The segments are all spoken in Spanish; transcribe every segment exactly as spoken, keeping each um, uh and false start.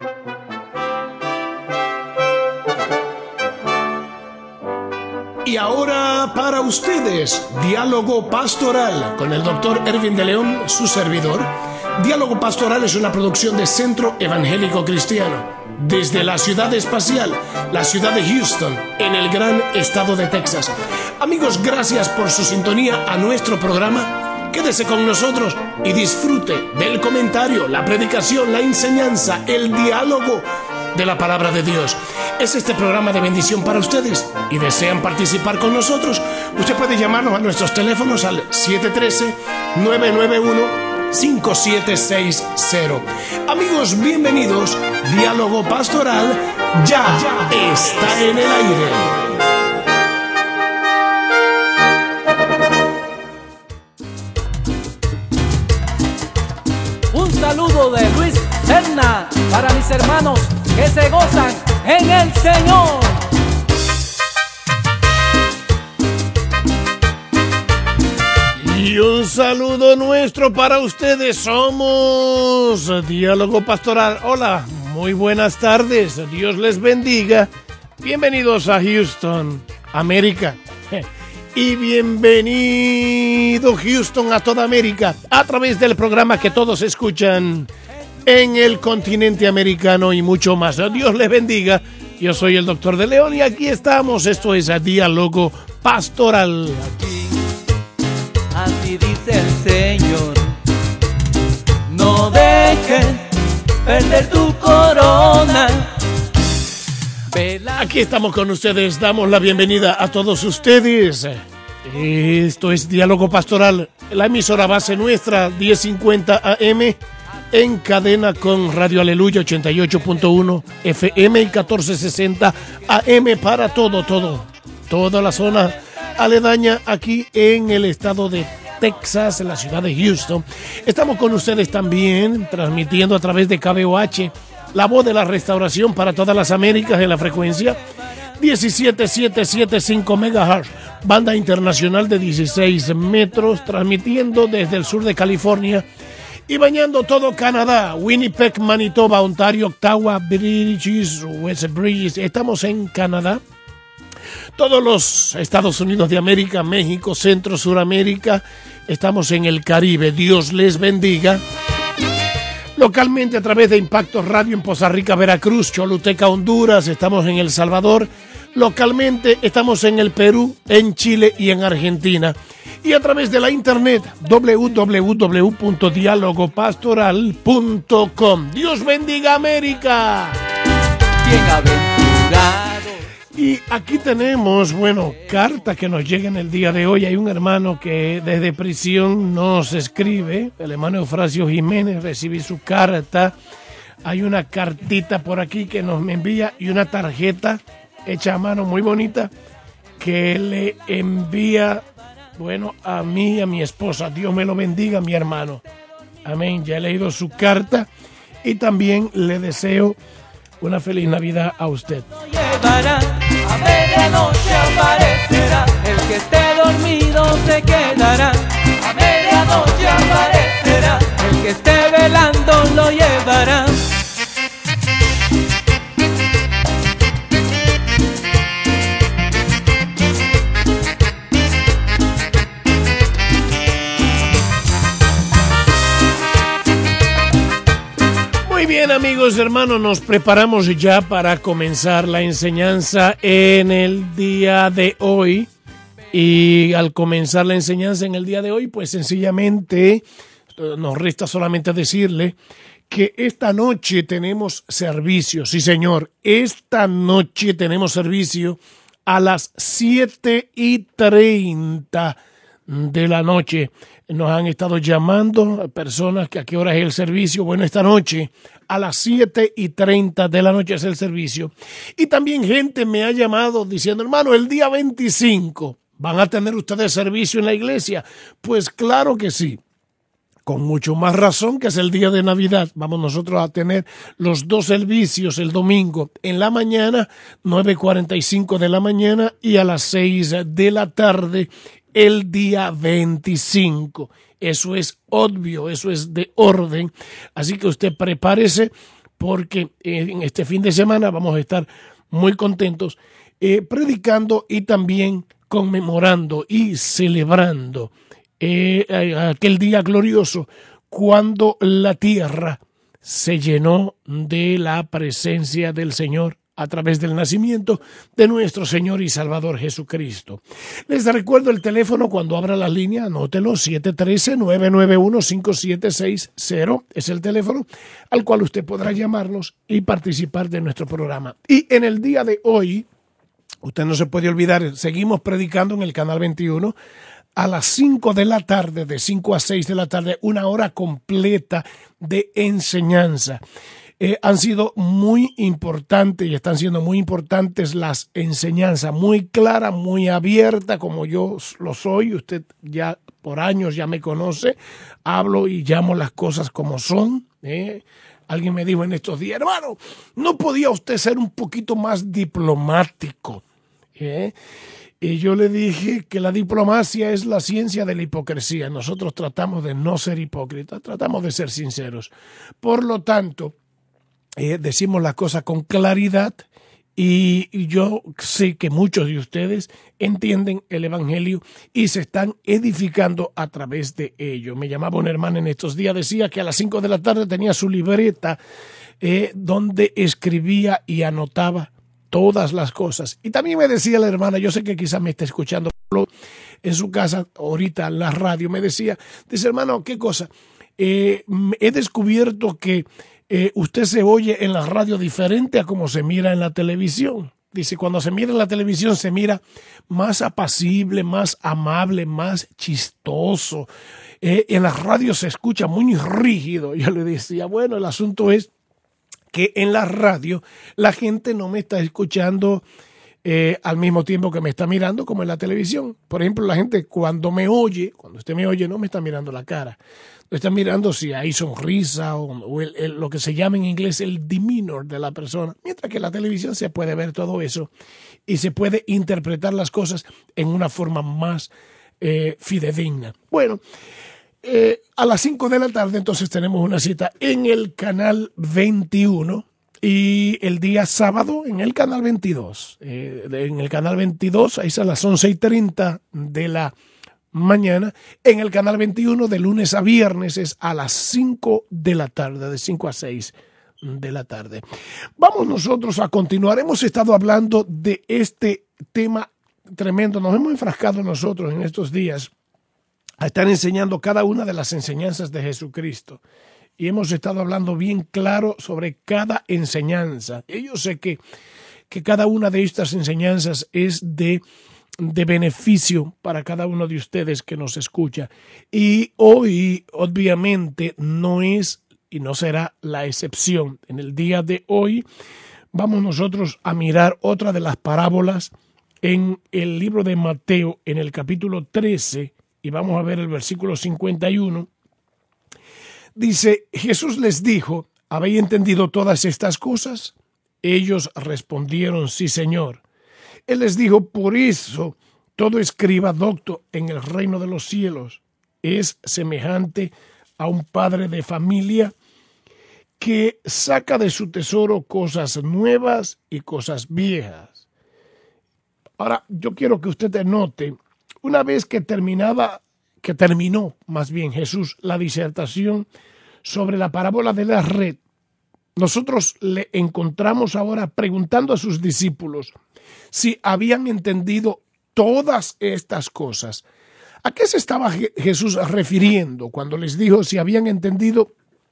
Y ahora para ustedes, Diálogo Pastoral con el doctor Ervin de León, su servidor. Diálogo Pastoral es una producción de Centro Evangélico Cristiano, desde la ciudad espacial, la ciudad de Houston, en el gran estado de Texas. Amigos, gracias por su sintonía a nuestro programa. Quédese con nosotros y disfrute del comentario, la predicación, la enseñanza, el diálogo de la palabra de Dios. Es este programa de bendición para ustedes y desean participar con nosotros. Usted puede llamarnos a nuestros teléfonos al siete uno tres, nueve nueve uno, cinco siete seis cero. Amigos, bienvenidos. Diálogo Pastoral ya, ya está en el aire. Un saludo de Luis Serna para mis hermanos que se gozan en el Señor. Y un saludo nuestro para ustedes. Somos Diálogo Pastoral. Hola, muy buenas tardes. Dios les bendiga. Bienvenidos a Houston, América. Y bienvenido Houston a toda América a través del programa que todos escuchan en el continente americano y mucho más. Dios les bendiga. Yo soy el doctor de León y aquí estamos. Esto es a Diálogo Pastoral. Así dice el Señor: no dejes perder tu corona. Aquí estamos con ustedes, damos la bienvenida a todos ustedes. Esto es Diálogo Pastoral, la emisora base nuestra, diez cincuenta A M, en cadena con Radio Aleluya ochenta y ocho punto uno F M y catorce sesenta A M para todo, todo, toda la zona aledaña aquí en el estado de Texas, en la ciudad de Houston. Estamos con ustedes también transmitiendo a través de K B O H, la voz de la restauración para todas las Américas en la frecuencia diecisiete mil setecientos setenta y cinco megahertz, banda internacional de dieciséis metros, transmitiendo desde el sur de California y bañando todo Canadá, Winnipeg, Manitoba, Ontario, Ottawa, British, West British. Estamos en Canadá, todos los Estados Unidos de América, México, Centro, Suramérica. Estamos en el Caribe. Dios les bendiga. Localmente a través de Impacto Radio en Poza Rica, Veracruz, Choluteca, Honduras. Estamos en El Salvador. Localmente estamos en el Perú, en Chile y en Argentina. Y a través de la internet, doble u doble u doble u punto diálogo pastoral punto com. Dios bendiga América. Bienaventurado. Y aquí tenemos, bueno, carta que nos llega en el día de hoy. Hay un hermano que desde prisión nos escribe, el hermano Eufrasio Jiménez. Recibí su carta. Hay una cartita por aquí que nos envía y una tarjeta hecha a mano muy bonita que le envía, bueno, a mí y a mi esposa. Dios me lo bendiga, mi hermano. Amén. Ya he leído su carta y también le deseo una feliz Navidad a usted. Llevará, a medianoche aparecerá, el que esté dormido se quedará. A medianoche aparecerá, el que esté velando lo llevará. Muy bien, amigos, hermanos, nos preparamos ya para comenzar la enseñanza en el día de hoy. Y al comenzar la enseñanza en el día de hoy, pues sencillamente nos resta solamente decirle que esta noche tenemos servicio. Sí, señor, esta noche tenemos servicio a las siete y treinta de la noche. Nos han estado llamando personas que a qué hora es el servicio. Bueno, esta noche a las siete y treinta de la noche es el servicio. Y también gente me ha llamado diciendo: hermano, el día veinticinco, ¿van a tener ustedes servicio en la iglesia? Pues claro que sí. Con mucho más razón que es el día de Navidad. Vamos nosotros a tener los dos servicios el domingo en la mañana, nueve cuarenta y cinco de la mañana, y a las seis de la tarde el día veinticinco. Eso es obvio, eso es de orden. Así que usted prepárese porque en este fin de semana vamos a estar muy contentos eh, predicando y también conmemorando y celebrando eh, aquel día glorioso cuando la tierra se llenó de la presencia del Señor a través del nacimiento de nuestro Señor y Salvador Jesucristo. Les recuerdo el teléfono cuando abra la línea, anótelo, siete uno tres, nueve nueve uno, cinco siete seis cero, es el teléfono al cual usted podrá llamarnos y participar de nuestro programa. Y en el día de hoy, usted no se puede olvidar, seguimos predicando en el Canal veintiuno, a las cinco de la tarde, de cinco a seis de la tarde, una hora completa de enseñanza. Eh, han sido muy importantes y están siendo muy importantes las enseñanzas, muy clara, muy abierta, como yo lo soy. Usted ya por años ya me conoce, hablo y llamo las cosas como son. ¿eh? Alguien me dijo en estos días, hermano, ¿no podía usted ser un poquito más diplomático? ¿Eh? Y yo le dije que la diplomacia es la ciencia de la hipocresía. Nosotros tratamos de no ser hipócritas, tratamos de ser sinceros. Por lo tanto, eh, decimos las cosas con claridad y, y yo sé que muchos de ustedes entienden el Evangelio y se están edificando a través de ello. Me llamaba una hermana en estos días, decía que a las cinco de la tarde tenía su libreta eh, donde escribía y anotaba todas las cosas. Y también me decía la hermana, yo sé que quizás me está escuchando en su casa, ahorita en la radio, me decía, dice, hermano, ¿qué cosa? Eh, he descubierto que eh, usted se oye en la radio diferente a como se mira en la televisión. Dice, cuando se mira en la televisión se mira más apacible, más amable, más chistoso. Eh, en la radio se escucha muy rígido. Yo le decía, bueno, el asunto es que en la radio la gente no me está escuchando eh, al mismo tiempo que me está mirando como en la televisión. Por ejemplo, la gente cuando me oye, cuando usted me oye, no me está mirando la cara. No está mirando si hay sonrisa o, o el, el, lo que se llama en inglés el demeanor de la persona. Mientras que en la televisión se puede ver todo eso y se puede interpretar las cosas en una forma más eh, fidedigna. Bueno, Eh, a las cinco de la tarde entonces tenemos una cita en el Canal veintiuno y el día sábado en el Canal veintidós. Eh, en el Canal veintidós, ahí es a las once y treinta de la mañana. En el Canal veintiuno de lunes a viernes es a las cinco de la tarde, de cinco a seis de la tarde. Vamos nosotros a continuar. Hemos estado hablando de este tema tremendo. Nos hemos enfrascado nosotros en estos días a estar enseñando cada una de las enseñanzas de Jesucristo. Y hemos estado hablando bien claro sobre cada enseñanza. Y yo sé que, que cada una de estas enseñanzas es de, de beneficio para cada uno de ustedes que nos escucha. Y hoy, obviamente, no es y no será la excepción. En el día de hoy vamos nosotros a mirar otra de las parábolas en el libro de Mateo, en el capítulo trece, y vamos a ver el versículo cincuenta y uno. Dice, Jesús les dijo, ¿habéis entendido todas estas cosas? Ellos respondieron, sí, Señor. Él les dijo, por eso todo escriba docto en el reino de los cielos es semejante a un padre de familia que saca de su tesoro cosas nuevas y cosas viejas. Ahora, yo quiero que usted note, una vez que terminaba, que terminó más bien Jesús la disertación sobre la parábola de la red, nosotros le encontramos ahora preguntando a sus discípulos si habían entendido todas estas cosas. ¿A qué se estaba Jesús refiriendo cuando les dijo si habían entendido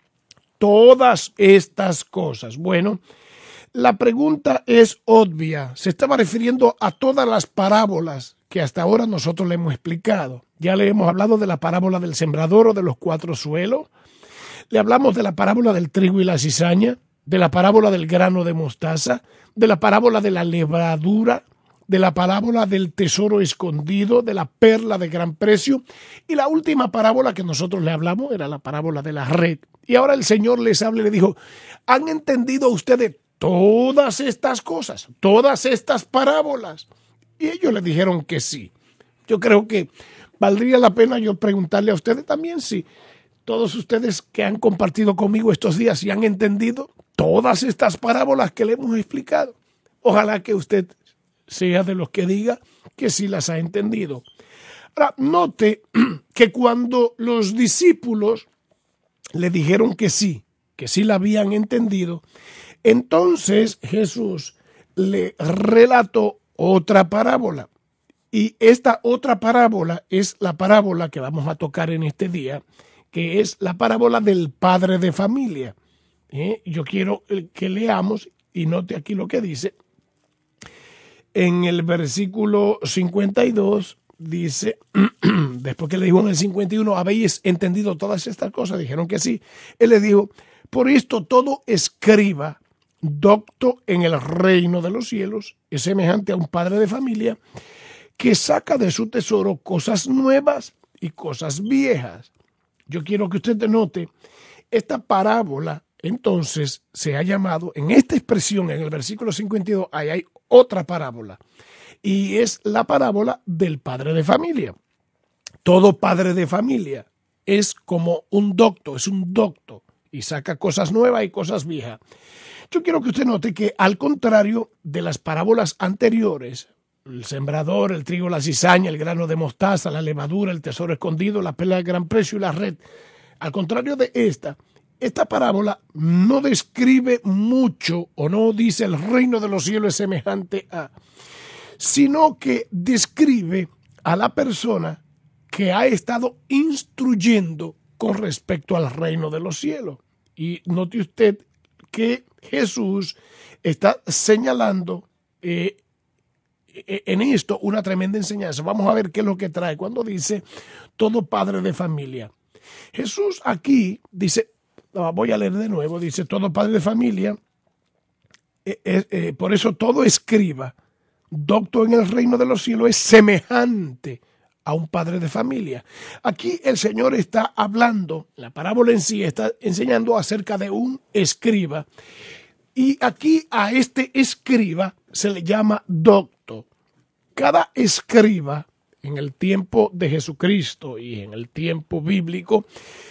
todas estas cosas? Bueno, la pregunta es obvia. Se estaba refiriendo a todas las parábolas que hasta ahora nosotros le hemos explicado. Ya le hemos hablado de la parábola del sembrador o de los cuatro suelos. Le hablamos de la parábola del trigo y la cizaña, de la parábola del grano de mostaza, de la parábola de la levadura, de la parábola del tesoro escondido, de la perla de gran precio. Y la última parábola que nosotros le hablamos era la parábola de la red. Y ahora el Señor les habla y le dijo, ¿han entendido ustedes todas estas cosas, todas estas parábolas? Y ellos le dijeron que sí. Yo creo que valdría la pena yo preguntarle a ustedes también si todos ustedes que han compartido conmigo estos días, si han entendido todas estas parábolas que le hemos explicado. Ojalá que usted sea de los que diga que sí las ha entendido. Ahora, note que cuando los discípulos le dijeron que sí, que sí la habían entendido, entonces Jesús le relató otra parábola. Y esta otra parábola es la parábola que vamos a tocar en este día, que es la parábola del padre de familia. ¿Eh? Yo quiero que leamos y note aquí lo que dice. En el versículo cincuenta y dos dice, después que le dijo en el cincuenta y uno, ¿habéis entendido todas estas cosas? Dijeron que sí. Él les dijo, por esto todo escriba docto en el reino de los cielos es semejante a un padre de familia que saca de su tesoro cosas nuevas y cosas viejas. Yo quiero que usted note, esta parábola entonces se ha llamado, en esta expresión, en el versículo cincuenta y dos, ahí hay otra parábola, y es la parábola del padre de familia. Todo padre de familia es como un docto, es un docto, y saca cosas nuevas y cosas viejas. Yo quiero que usted note que, al contrario de las parábolas anteriores, el sembrador, el trigo, la cizaña, el grano de mostaza, la levadura, el tesoro escondido, la perla de gran precio y la red, al contrario de esta, esta parábola no describe mucho o no dice el reino de los cielos es semejante a, sino que describe a la persona que ha estado instruyendo con respecto al reino de los cielos. Y note usted que Jesús está señalando eh, en esto una tremenda enseñanza. Vamos a ver qué es lo que trae cuando dice todo padre de familia. Jesús aquí dice, voy a leer de nuevo, dice todo padre de familia, eh, eh, eh, por eso todo escriba, docto en el reino de los cielos es semejante a un padre de familia. Aquí el Señor está hablando, la parábola en sí está enseñando acerca de un escriba, y aquí a este escriba se le llama docto. Cada escriba en el tiempo de Jesucristo y en el tiempo bíblico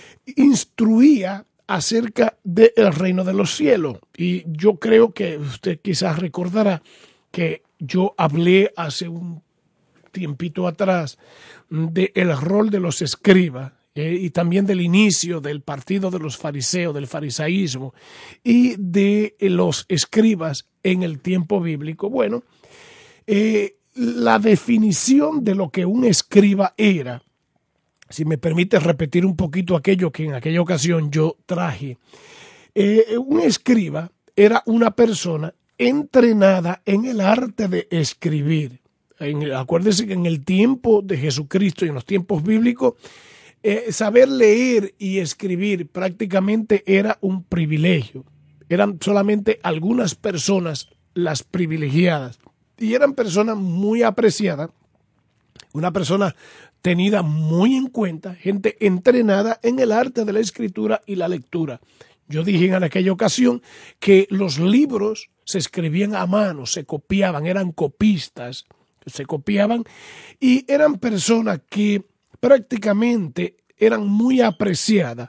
instruía acerca del reino de los cielos. Y yo creo que usted quizás recordará que yo hablé hace un tiempito atrás del rol de los escribas eh, y también del inicio del partido de los fariseos, del farisaísmo y de los escribas en el tiempo bíblico. Bueno, eh, la definición de lo que un escriba era, si me permite repetir un poquito aquello que en aquella ocasión yo traje, eh, un escriba era una persona entrenada en el arte de escribir. En, acuérdense que en el tiempo de Jesucristo y en los tiempos bíblicos, eh, saber leer y escribir prácticamente era un privilegio. Eran solamente algunas personas las privilegiadas y eran personas muy apreciadas, una persona tenida muy en cuenta, gente entrenada en el arte de la escritura y la lectura. Yo dije en aquella ocasión que los libros se escribían a mano, se copiaban, eran copistas, se copiaban y eran personas que prácticamente eran muy apreciadas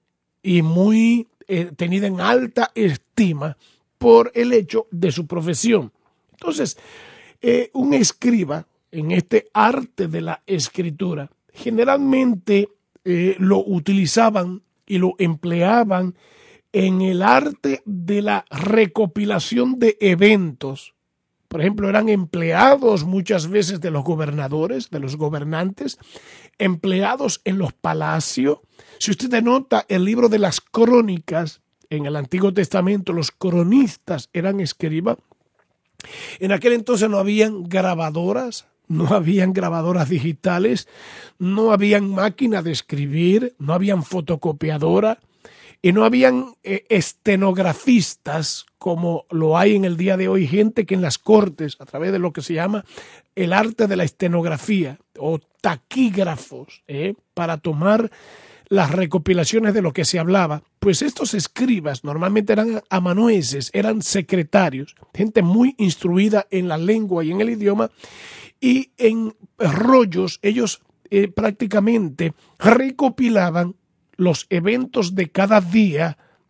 y muy eh, tenidas en alta estima por el hecho de su profesión. Entonces, eh, un escriba en este arte de la escritura generalmente eh, lo utilizaban y lo empleaban en el arte de la recopilación de eventos. Por ejemplo, eran empleados muchas veces de los gobernadores, de los gobernantes, empleados en los palacios. Si usted nota el libro de las crónicas, en el Antiguo Testamento los cronistas eran escribas. En aquel entonces no habían grabadoras, no habían grabadoras digitales, no habían máquina de escribir, no habían fotocopiadora y no habían eh, estenografistas como lo hay en el día de hoy, gente que en las cortes, a través de lo que se llama el arte de la estenografía o taquígrafos, eh, para tomar las recopilaciones de lo que se hablaba, pues estos escribas normalmente eran amanuenses, eran secretarios, gente muy instruida en la lengua y en el idioma, y en rollos ellos eh, prácticamente recopilaban los eventos de cada día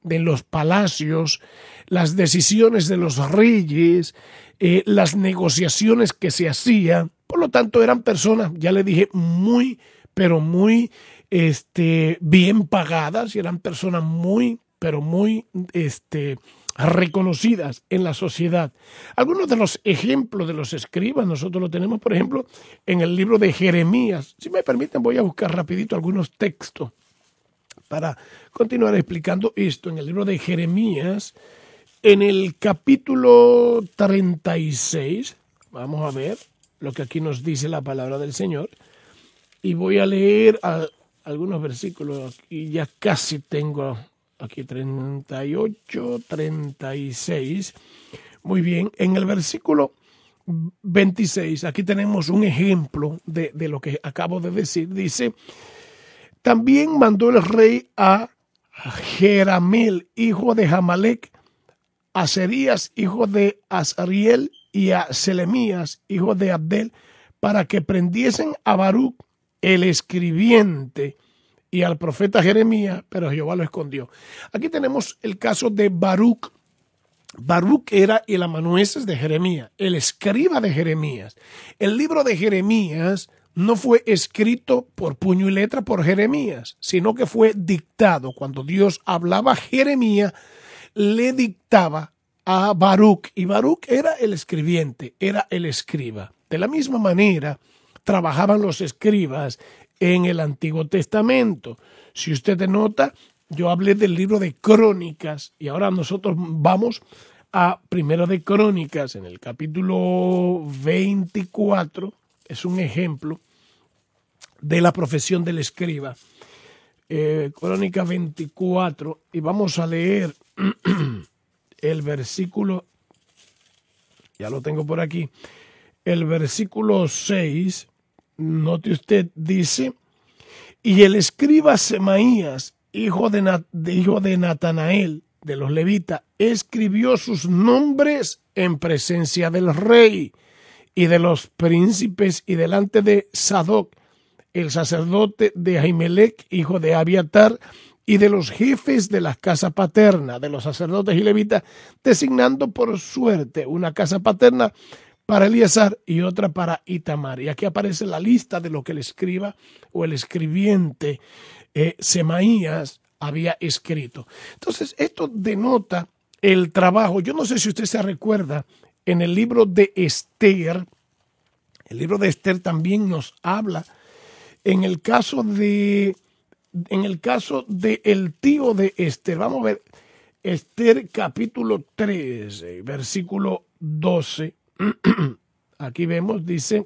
de los palacios, las decisiones de los reyes, eh, las negociaciones que se hacían. Por lo tanto, eran personas, ya le dije, muy, pero muy este, bien pagadas, y eran personas muy, pero muy este, reconocidas en la sociedad. Algunos de los ejemplos de los escribas, nosotros lo tenemos, por ejemplo, en el libro de Jeremías. Si me permiten, voy a buscar rapidito algunos textos para continuar explicando esto. En el libro de Jeremías, en el capítulo treinta y seis, vamos a ver lo que aquí nos dice la palabra del Señor, y voy a leer a, algunos versículos, y ya casi tengo aquí treinta y ocho, treinta y seis. Muy bien, en el versículo veintiséis, aquí tenemos un ejemplo de, de lo que acabo de decir. Dice: también mandó el rey a Jerameel, hijo de Jamalec, a Serías, hijo de Azariel, y a Selemías, hijo de Abdel, para que prendiesen a Baruc, el escribiente, y al profeta Jeremías, pero Jehová lo escondió. Aquí tenemos el caso de Baruc. Baruc era el amanuenses de Jeremías, el escriba de Jeremías. El libro de Jeremías no fue escrito por puño y letra por Jeremías, sino que fue dictado. Cuando Dios hablaba a Jeremías, le dictaba a Baruc, y Baruc era el escribiente, era el escriba. De la misma manera trabajaban los escribas en el Antiguo Testamento. Si usted nota, yo hablé del libro de Crónicas, y ahora nosotros vamos a Primero de Crónicas, en el capítulo veinticuatro. Es un ejemplo de la profesión del escriba. Eh, Crónica veinticuatro, y vamos a leer el versículo, ya lo tengo por aquí, el versículo seis. Note usted, dice: y el escriba Semaías, hijo de, Nat, de, hijo de Natanael, de los levitas, escribió sus nombres en presencia del rey y de los príncipes, y delante de Sadoc, el sacerdote, de Ahimelech, hijo de Abiatar, y de los jefes de la casa paterna, de los sacerdotes y levitas, designando por suerte una casa paterna para Eleazar y otra para Itamar. Y aquí aparece la lista de lo que el escriba o el escribiente eh, Semaías había escrito. Entonces, esto denota el trabajo. Yo no sé si usted se recuerda, en el libro de Esther, el libro de Esther también nos habla, en el caso de, en el caso de el tío de Esther. Vamos a ver, Esther capítulo tres, versículo doce. Aquí vemos, dice: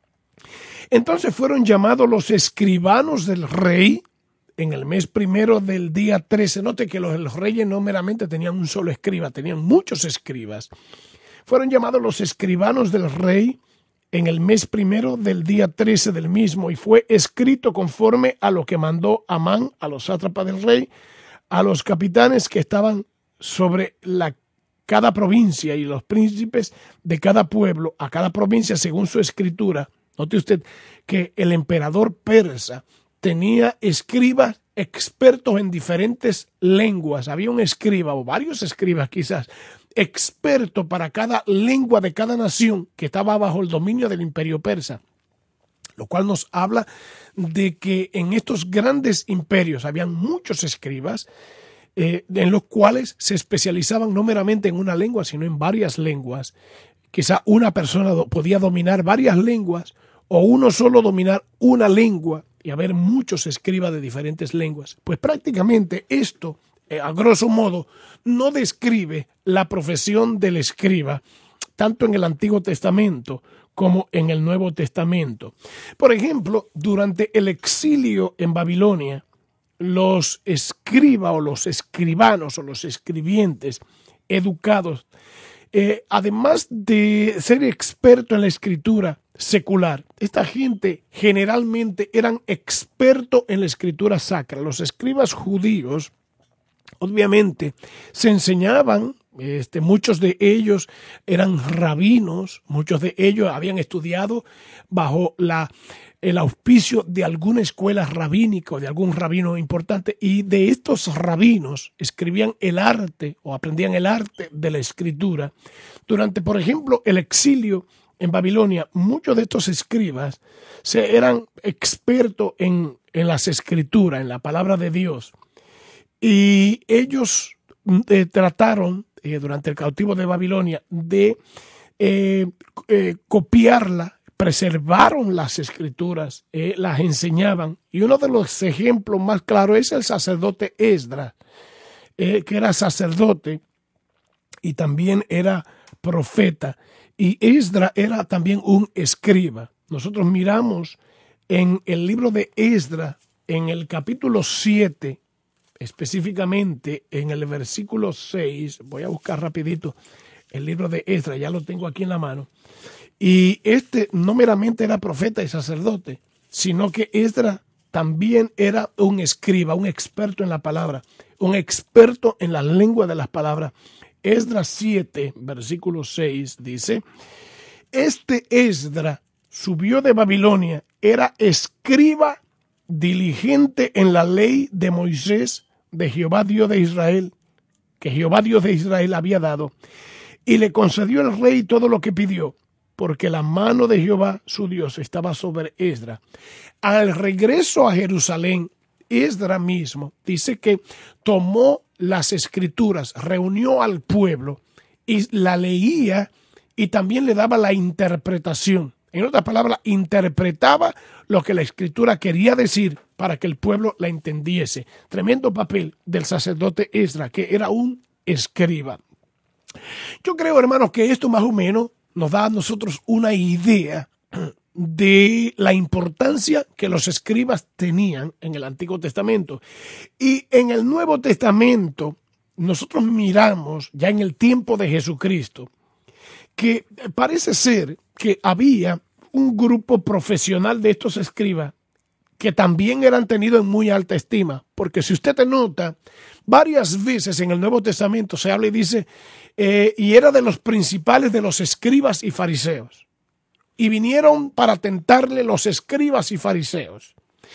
entonces fueron llamados los escribanos del rey en el mes primero del día trece. Note que los, los reyes no meramente tenían un solo escriba, tenían muchos escribas. Fueron llamados los escribanos del rey en el mes primero del día trece del mismo, y fue escrito conforme a lo que mandó Amán a los sátrapas del rey, a los capitanes que estaban sobre la cada provincia, y los príncipes de cada pueblo, a cada provincia según su escritura. Note usted que el emperador persa tenía escribas expertos en diferentes lenguas. Había un escriba, o varios escribas quizás, experto para cada lengua de cada nación que estaba bajo el dominio del imperio persa. Lo cual nos habla de que en estos grandes imperios habían muchos escribas, Eh, en los cuales se especializaban no meramente en una lengua, sino en varias lenguas. Quizá una persona do, podía dominar varias lenguas, o uno solo dominar una lengua, y haber muchos escribas de diferentes lenguas. Pues prácticamente esto, eh, a grosso modo, no describe la profesión del escriba, tanto en el Antiguo Testamento como en el Nuevo Testamento. Por ejemplo, durante el exilio en Babilonia, los escribas o los escribanos o los escribientes educados, eh, además de ser expertos en la escritura secular, esta gente generalmente eran expertos en la escritura sacra. Los escribas judíos, obviamente, se enseñaban, este, muchos de ellos eran rabinos, muchos de ellos habían estudiado bajo la el auspicio de alguna escuela rabínica o de algún rabino importante, y de estos rabinos escribían el arte o aprendían el arte de la escritura. Durante, por ejemplo, el exilio en Babilonia, muchos de estos escribas se, eran expertos en, en las escrituras, en la palabra de Dios, y ellos eh, trataron eh, durante el cautivo de Babilonia de eh, eh, copiarla. Preservaron las escrituras, eh, las enseñaban, y uno de los ejemplos más claros es el sacerdote Esdras, eh, que era sacerdote y también era profeta, y Esdras era también un escriba. Nosotros miramos en el libro de Esdras, en el capítulo siete, específicamente en el versículo seis, voy a buscar rapidito el libro de Esdras, ya lo tengo aquí en la mano. Y este no meramente era profeta y sacerdote, sino que Esdras también era un escriba, un experto en la palabra, un experto en la lengua de las palabras. Esdras siete, versículo seis, dice: este Esdras subió de Babilonia, era escriba diligente en la ley de Moisés, de Jehová Dios de Israel, que Jehová Dios de Israel había dado, y le concedió el rey todo lo que pidió, porque la mano de Jehová su Dios estaba sobre Esdras. Al regreso a Jerusalén, Esdras mismo dice que tomó las escrituras, reunió al pueblo y la leía, y también le daba la interpretación. En otras palabras, interpretaba lo que la escritura quería decir para que el pueblo la entendiese. Tremendo papel del sacerdote Esdras, que era un escriba. Yo creo, hermanos, que esto más o menos nos da a nosotros una idea de la importancia que los escribas tenían en el Antiguo Testamento. Y en el Nuevo Testamento, nosotros miramos, ya en el tiempo de Jesucristo, que parece ser que había un grupo profesional de estos escribas que también eran tenidos en muy alta estima, porque si usted te nota, varias veces en el Nuevo Testamento se habla y dice, eh, y era de los principales de los escribas y fariseos, y vinieron para tentarle los escribas y fariseos,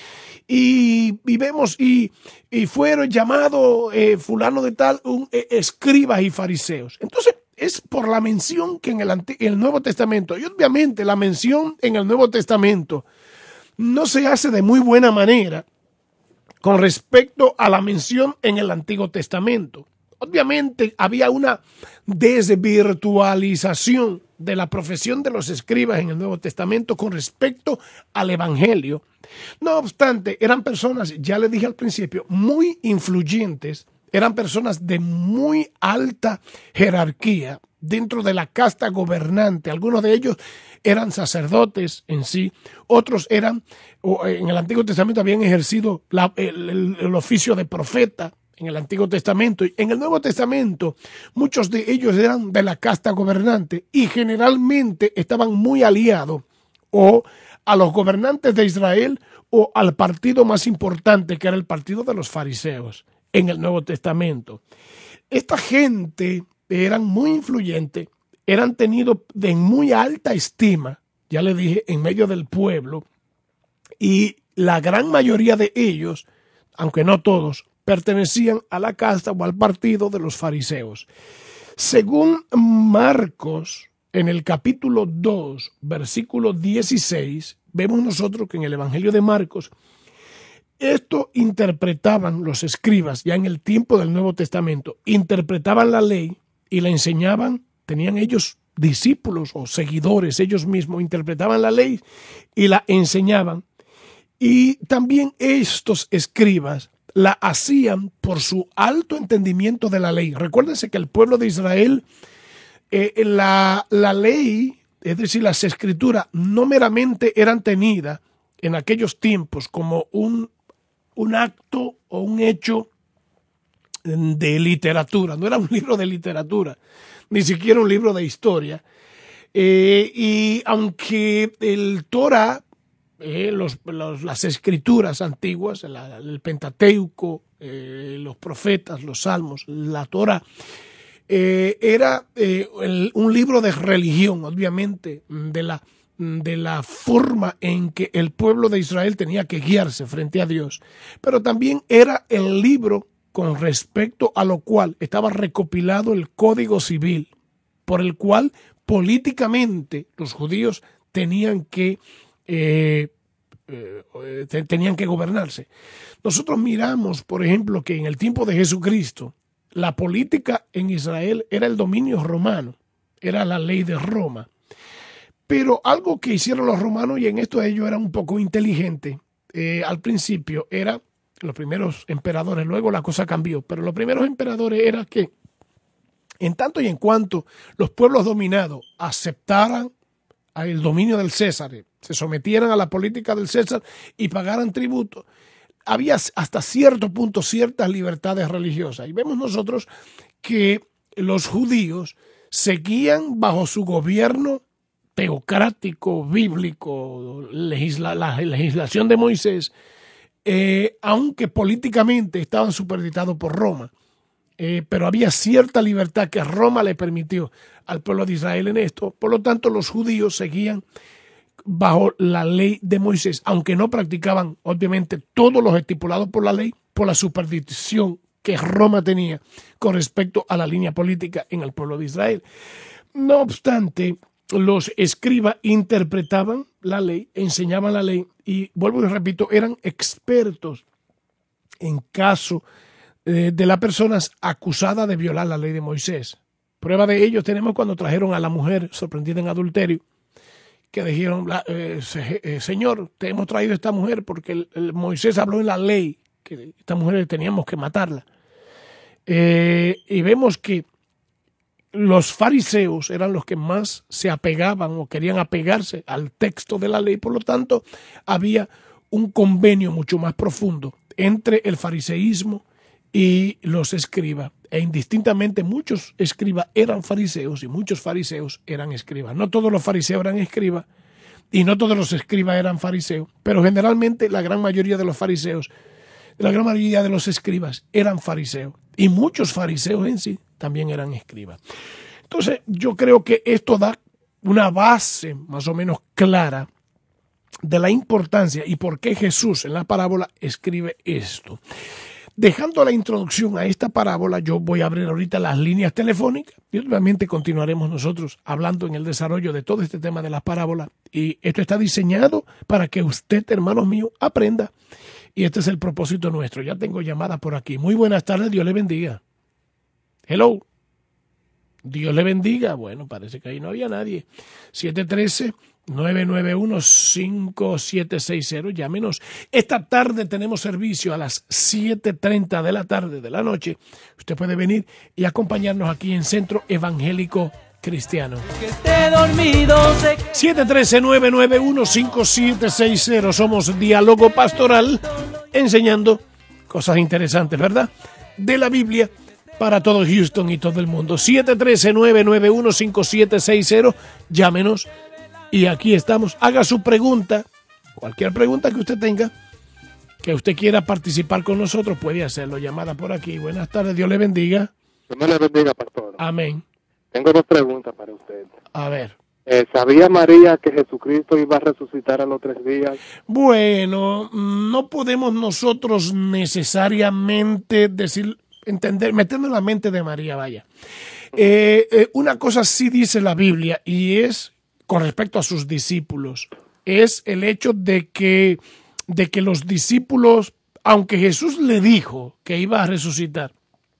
y, y vemos, y, y fueron llamados eh, fulano de tal, un, eh, escribas y fariseos. Entonces, es por la mención que en el, en el Nuevo Testamento, y obviamente la mención en el Nuevo Testamento no se hace de muy buena manera con respecto a la mención en el Antiguo Testamento. Obviamente había una desvirtualización de la profesión de los escribas en el Nuevo Testamento con respecto al Evangelio. No obstante, eran personas, ya le dije al principio, muy influyentes, eran personas de muy alta jerarquía dentro de la casta gobernante. Algunos de ellos eran sacerdotes en sí, otros eran, en el Antiguo Testamento habían ejercido la, el, el, el oficio de profeta en el Antiguo Testamento. En el Nuevo Testamento muchos de ellos eran de la casta gobernante y generalmente estaban muy aliados o a los gobernantes de Israel o al partido más importante, que era el partido de los fariseos en el Nuevo Testamento. Esta gente eran muy influyentes, eran tenidos de muy alta estima, ya le dije, en medio del pueblo, y la gran mayoría de ellos, aunque no todos, pertenecían a la casta o al partido de los fariseos. Según Marcos, en el capítulo dos, versículo dieciséis, vemos nosotros que en el Evangelio de Marcos, esto interpretaban los escribas ya en el tiempo del Nuevo Testamento, interpretaban la ley y la enseñaban, tenían ellos discípulos o seguidores, ellos mismos interpretaban la ley y la enseñaban. Y también estos escribas la hacían por su alto entendimiento de la ley. Recuérdense que el pueblo de Israel, eh, la, la ley, es decir, las escrituras, no meramente eran tenidas en aquellos tiempos como un, un acto o un hecho de literatura. No era un libro de literatura, ni siquiera un libro de historia. Eh, y aunque el Torah, eh, los, los, las escrituras antiguas, la, el Pentateuco, eh, los profetas, los salmos, la Torah, eh, era eh, el, un libro de religión, obviamente, de la de la forma en que el pueblo de Israel tenía que guiarse frente a Dios, pero también era el libro con respecto a lo cual estaba recopilado el Código Civil, por el cual políticamente los judíos tenían que eh, eh, tenían que gobernarse. Nosotros miramos, por ejemplo, que en el tiempo de Jesucristo, la política en Israel era el dominio romano, era la ley de Roma. Pero algo que hicieron los romanos, y en esto ellos eran un poco inteligentes, eh, al principio era los primeros emperadores, luego la cosa cambió, pero los primeros emperadores era que en tanto y en cuanto los pueblos dominados aceptaran el dominio del César, se sometieran a la política del César y pagaran tributo, había hasta cierto punto ciertas libertades religiosas. Y vemos nosotros que los judíos seguían bajo su gobierno teocrático, bíblico, legisla, la legislación de Moisés, eh, aunque políticamente estaban supeditados por Roma. Eh, pero había cierta libertad que Roma le permitió al pueblo de Israel en esto. Por lo tanto, los judíos seguían bajo la ley de Moisés, aunque no practicaban, obviamente, todos los estipulados por la ley, por la superstición que Roma tenía con respecto a la línea política en el pueblo de Israel. No obstante, los escribas interpretaban la ley, enseñaban la ley y, vuelvo y repito, eran expertos en caso eh, de las personas acusadas de violar la ley de Moisés. Prueba de ello tenemos cuando trajeron a la mujer sorprendida en adulterio, que dijeron, eh, eh, Señor, te hemos traído esta mujer porque el, el Moisés habló en la ley que esta mujer teníamos que matarla. Eh, y vemos que los fariseos eran los que más se apegaban o querían apegarse al texto de la ley. Por lo tanto, había un convenio mucho más profundo entre el fariseísmo y los escribas. E indistintamente muchos escribas eran fariseos y muchos fariseos eran escribas. No todos los fariseos eran escribas y no todos los escribas eran fariseos, pero generalmente la gran mayoría de los fariseos, la gran mayoría de los escribas eran fariseos y muchos fariseos en sí también eran escribas. Entonces yo creo que esto da una base más o menos clara de la importancia y por qué Jesús en la parábola escribe esto. Dejando la introducción a esta parábola, yo voy a abrir ahorita las líneas telefónicas y obviamente continuaremos nosotros hablando en el desarrollo de todo este tema de las parábolas. Y esto está diseñado para que usted, hermanos míos, aprenda. Y este es el propósito nuestro. Ya tengo llamadas por aquí. Muy buenas tardes, Dios le bendiga. Hello. Dios le bendiga. Bueno, parece que ahí no había nadie. siete uno tres, nueve nueve uno, cinco siete seis cero. Llámenos. Esta tarde tenemos servicio a las siete treinta de la tarde de la noche. Usted puede venir y acompañarnos aquí en Centro Evangélico Cristiano. Que esté dormido se... siete uno tres, nueve nueve uno, cinco siete seis cero. Somos Diálogo Pastoral, enseñando cosas interesantes, ¿verdad? De la Biblia para todo Houston y todo el mundo. siete uno tres, nueve nueve uno, cinco siete seis cero. Llámenos. Y aquí estamos. Haga su pregunta, cualquier pregunta que usted tenga, que usted quiera participar con nosotros, puede hacerlo. Llamada por aquí. Buenas tardes, Dios le bendiga. Dios le bendiga, pastor. Amén. Tengo dos preguntas para usted. A ver. Eh, ¿Sabía María que Jesucristo iba a resucitar a los tres días? Bueno, no podemos nosotros necesariamente decir, entender, meternos en la mente de María, vaya. Eh, eh, una cosa sí dice la Biblia y es con respecto a sus discípulos, es el hecho de que, de que los discípulos, aunque Jesús le dijo que iba a resucitar,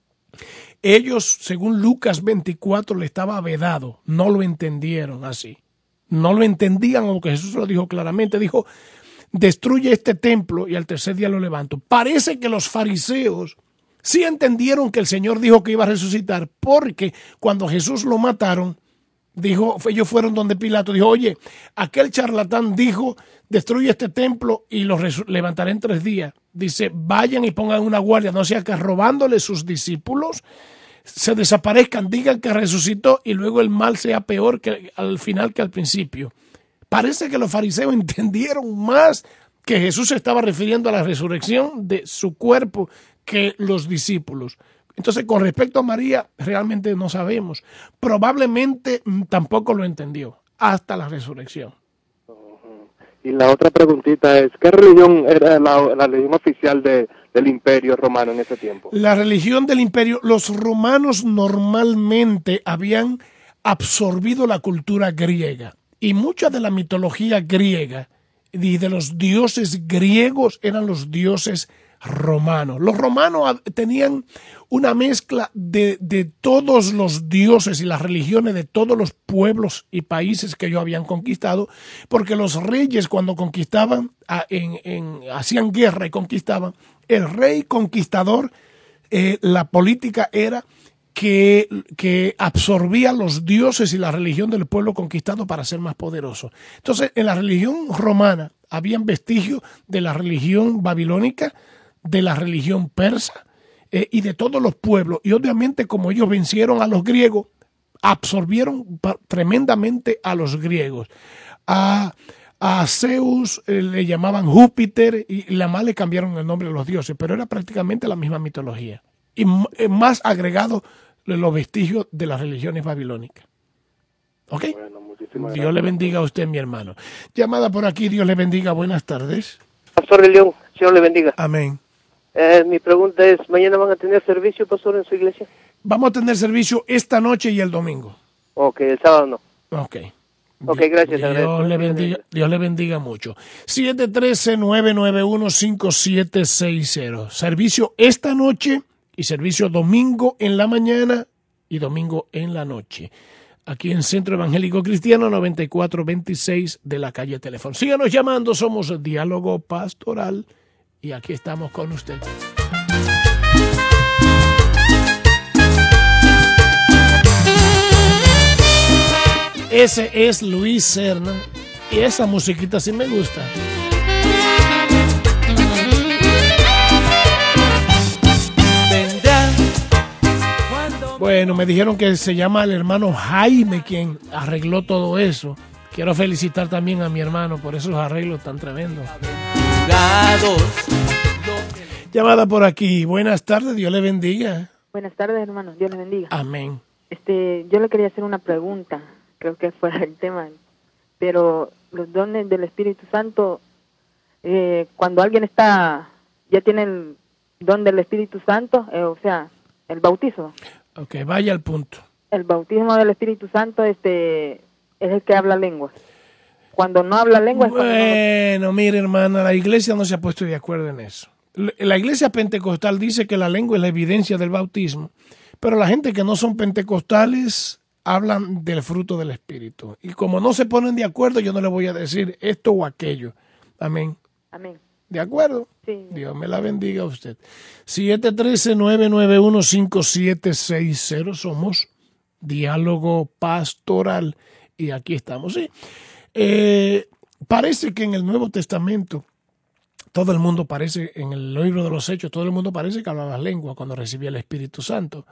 ellos, según Lucas veinticuatro, le estaba vedado, no lo entendieron así, no lo entendían, aunque Jesús lo dijo claramente, dijo, destruye este templo y al tercer día lo levanto. Parece que los fariseos sí entendieron que el Señor dijo que iba a resucitar, porque cuando Jesús lo mataron, dijo, ellos fueron donde Pilato, dijo, oye, aquel charlatán dijo, destruye este templo y lo levantaré en tres días. Dice, vayan y pongan una guardia, no sea que robándole sus discípulos se desaparezcan, digan que resucitó y luego el mal sea peor que al final que al principio. Parece que los fariseos entendieron más que Jesús se estaba refiriendo a la resurrección de su cuerpo que los discípulos. Entonces, con respecto a María, realmente no sabemos. Probablemente tampoco lo entendió hasta la resurrección. Y la otra preguntita es, ¿qué religión era la, la religión oficial de, del Imperio Romano en ese tiempo? La religión del imperio, los romanos normalmente habían absorbido la cultura griega y mucha de la mitología griega y de los dioses griegos eran los dioses romanos. Los romanos tenían una mezcla de, de todos los dioses y las religiones de todos los pueblos y países que ellos habían conquistado, porque los reyes cuando conquistaban, en, en, hacían guerra y conquistaban, el rey conquistador, eh, la política era que, que absorbía los dioses y la religión del pueblo conquistado para ser más poderoso. Entonces, en la religión romana habían vestigios de la religión babilónica, de la religión persa eh, y de todos los pueblos. Y obviamente como ellos vencieron a los griegos, absorbieron tremendamente a los griegos. A, a Zeus eh, le llamaban Júpiter y la más le cambiaron el nombre de los dioses, pero era prácticamente la misma mitología. Y eh, más agregado los vestigios de las religiones babilónicas. ¿Ok? Bueno, Dios le bendiga a usted, mi hermano. Llamada por aquí, Dios le bendiga. Buenas tardes. Pastor de León, Señor le bendiga. Amén. Eh, mi pregunta es, ¿mañana van a tener servicio, pastor, en su iglesia? Vamos a tener servicio esta noche y el domingo. Ok, el sábado no. Ok. Ok, gracias. Dios le bendiga, Dios le bendiga mucho. siete uno tres, nueve nueve uno, cinco siete seis cero. Servicio esta noche y servicio domingo en la mañana y domingo en la noche. Aquí en Centro Evangélico Cristiano noventa y cuatro veintiséis de la calle Teléfono. Síganos llamando, somos Diálogo Pastoral y aquí estamos con usted. Ese es Luis Serna y esa musiquita sí me gusta. Bueno, me dijeron que se llama el hermano Jaime quien arregló todo eso. Quiero felicitar también a mi hermano por esos arreglos tan tremendos. Llamada por aquí. Buenas tardes, Dios le bendiga. Buenas tardes, hermano. Dios le bendiga. Amén. Este, yo le quería hacer una pregunta. Creo que fuera el tema. Pero los dones del Espíritu Santo, eh, cuando alguien está, ya tiene el don del Espíritu Santo, eh, o sea, el bautismo. Ok, vaya al punto. El bautismo del Espíritu Santo, este, es el que habla lenguas. Cuando no habla lenguas... Bueno, no... mire, hermana, la iglesia no se ha puesto de acuerdo en eso. La iglesia pentecostal dice que la lengua es la evidencia del bautismo, pero la gente que no son pentecostales hablan del fruto del Espíritu. Y como no se ponen de acuerdo, yo no le voy a decir esto o aquello. Amén. Amén. ¿De acuerdo? Sí. Dios me la bendiga a usted. siete uno tres, nueve nueve uno, cinco siete seis cero. Somos Diálogo Pastoral. Y aquí estamos. Sí. Eh, parece que en el Nuevo Testamento, todo el mundo parece, en el libro de los Hechos, todo el mundo parece que hablaba lengua cuando recibía el Espíritu Santo.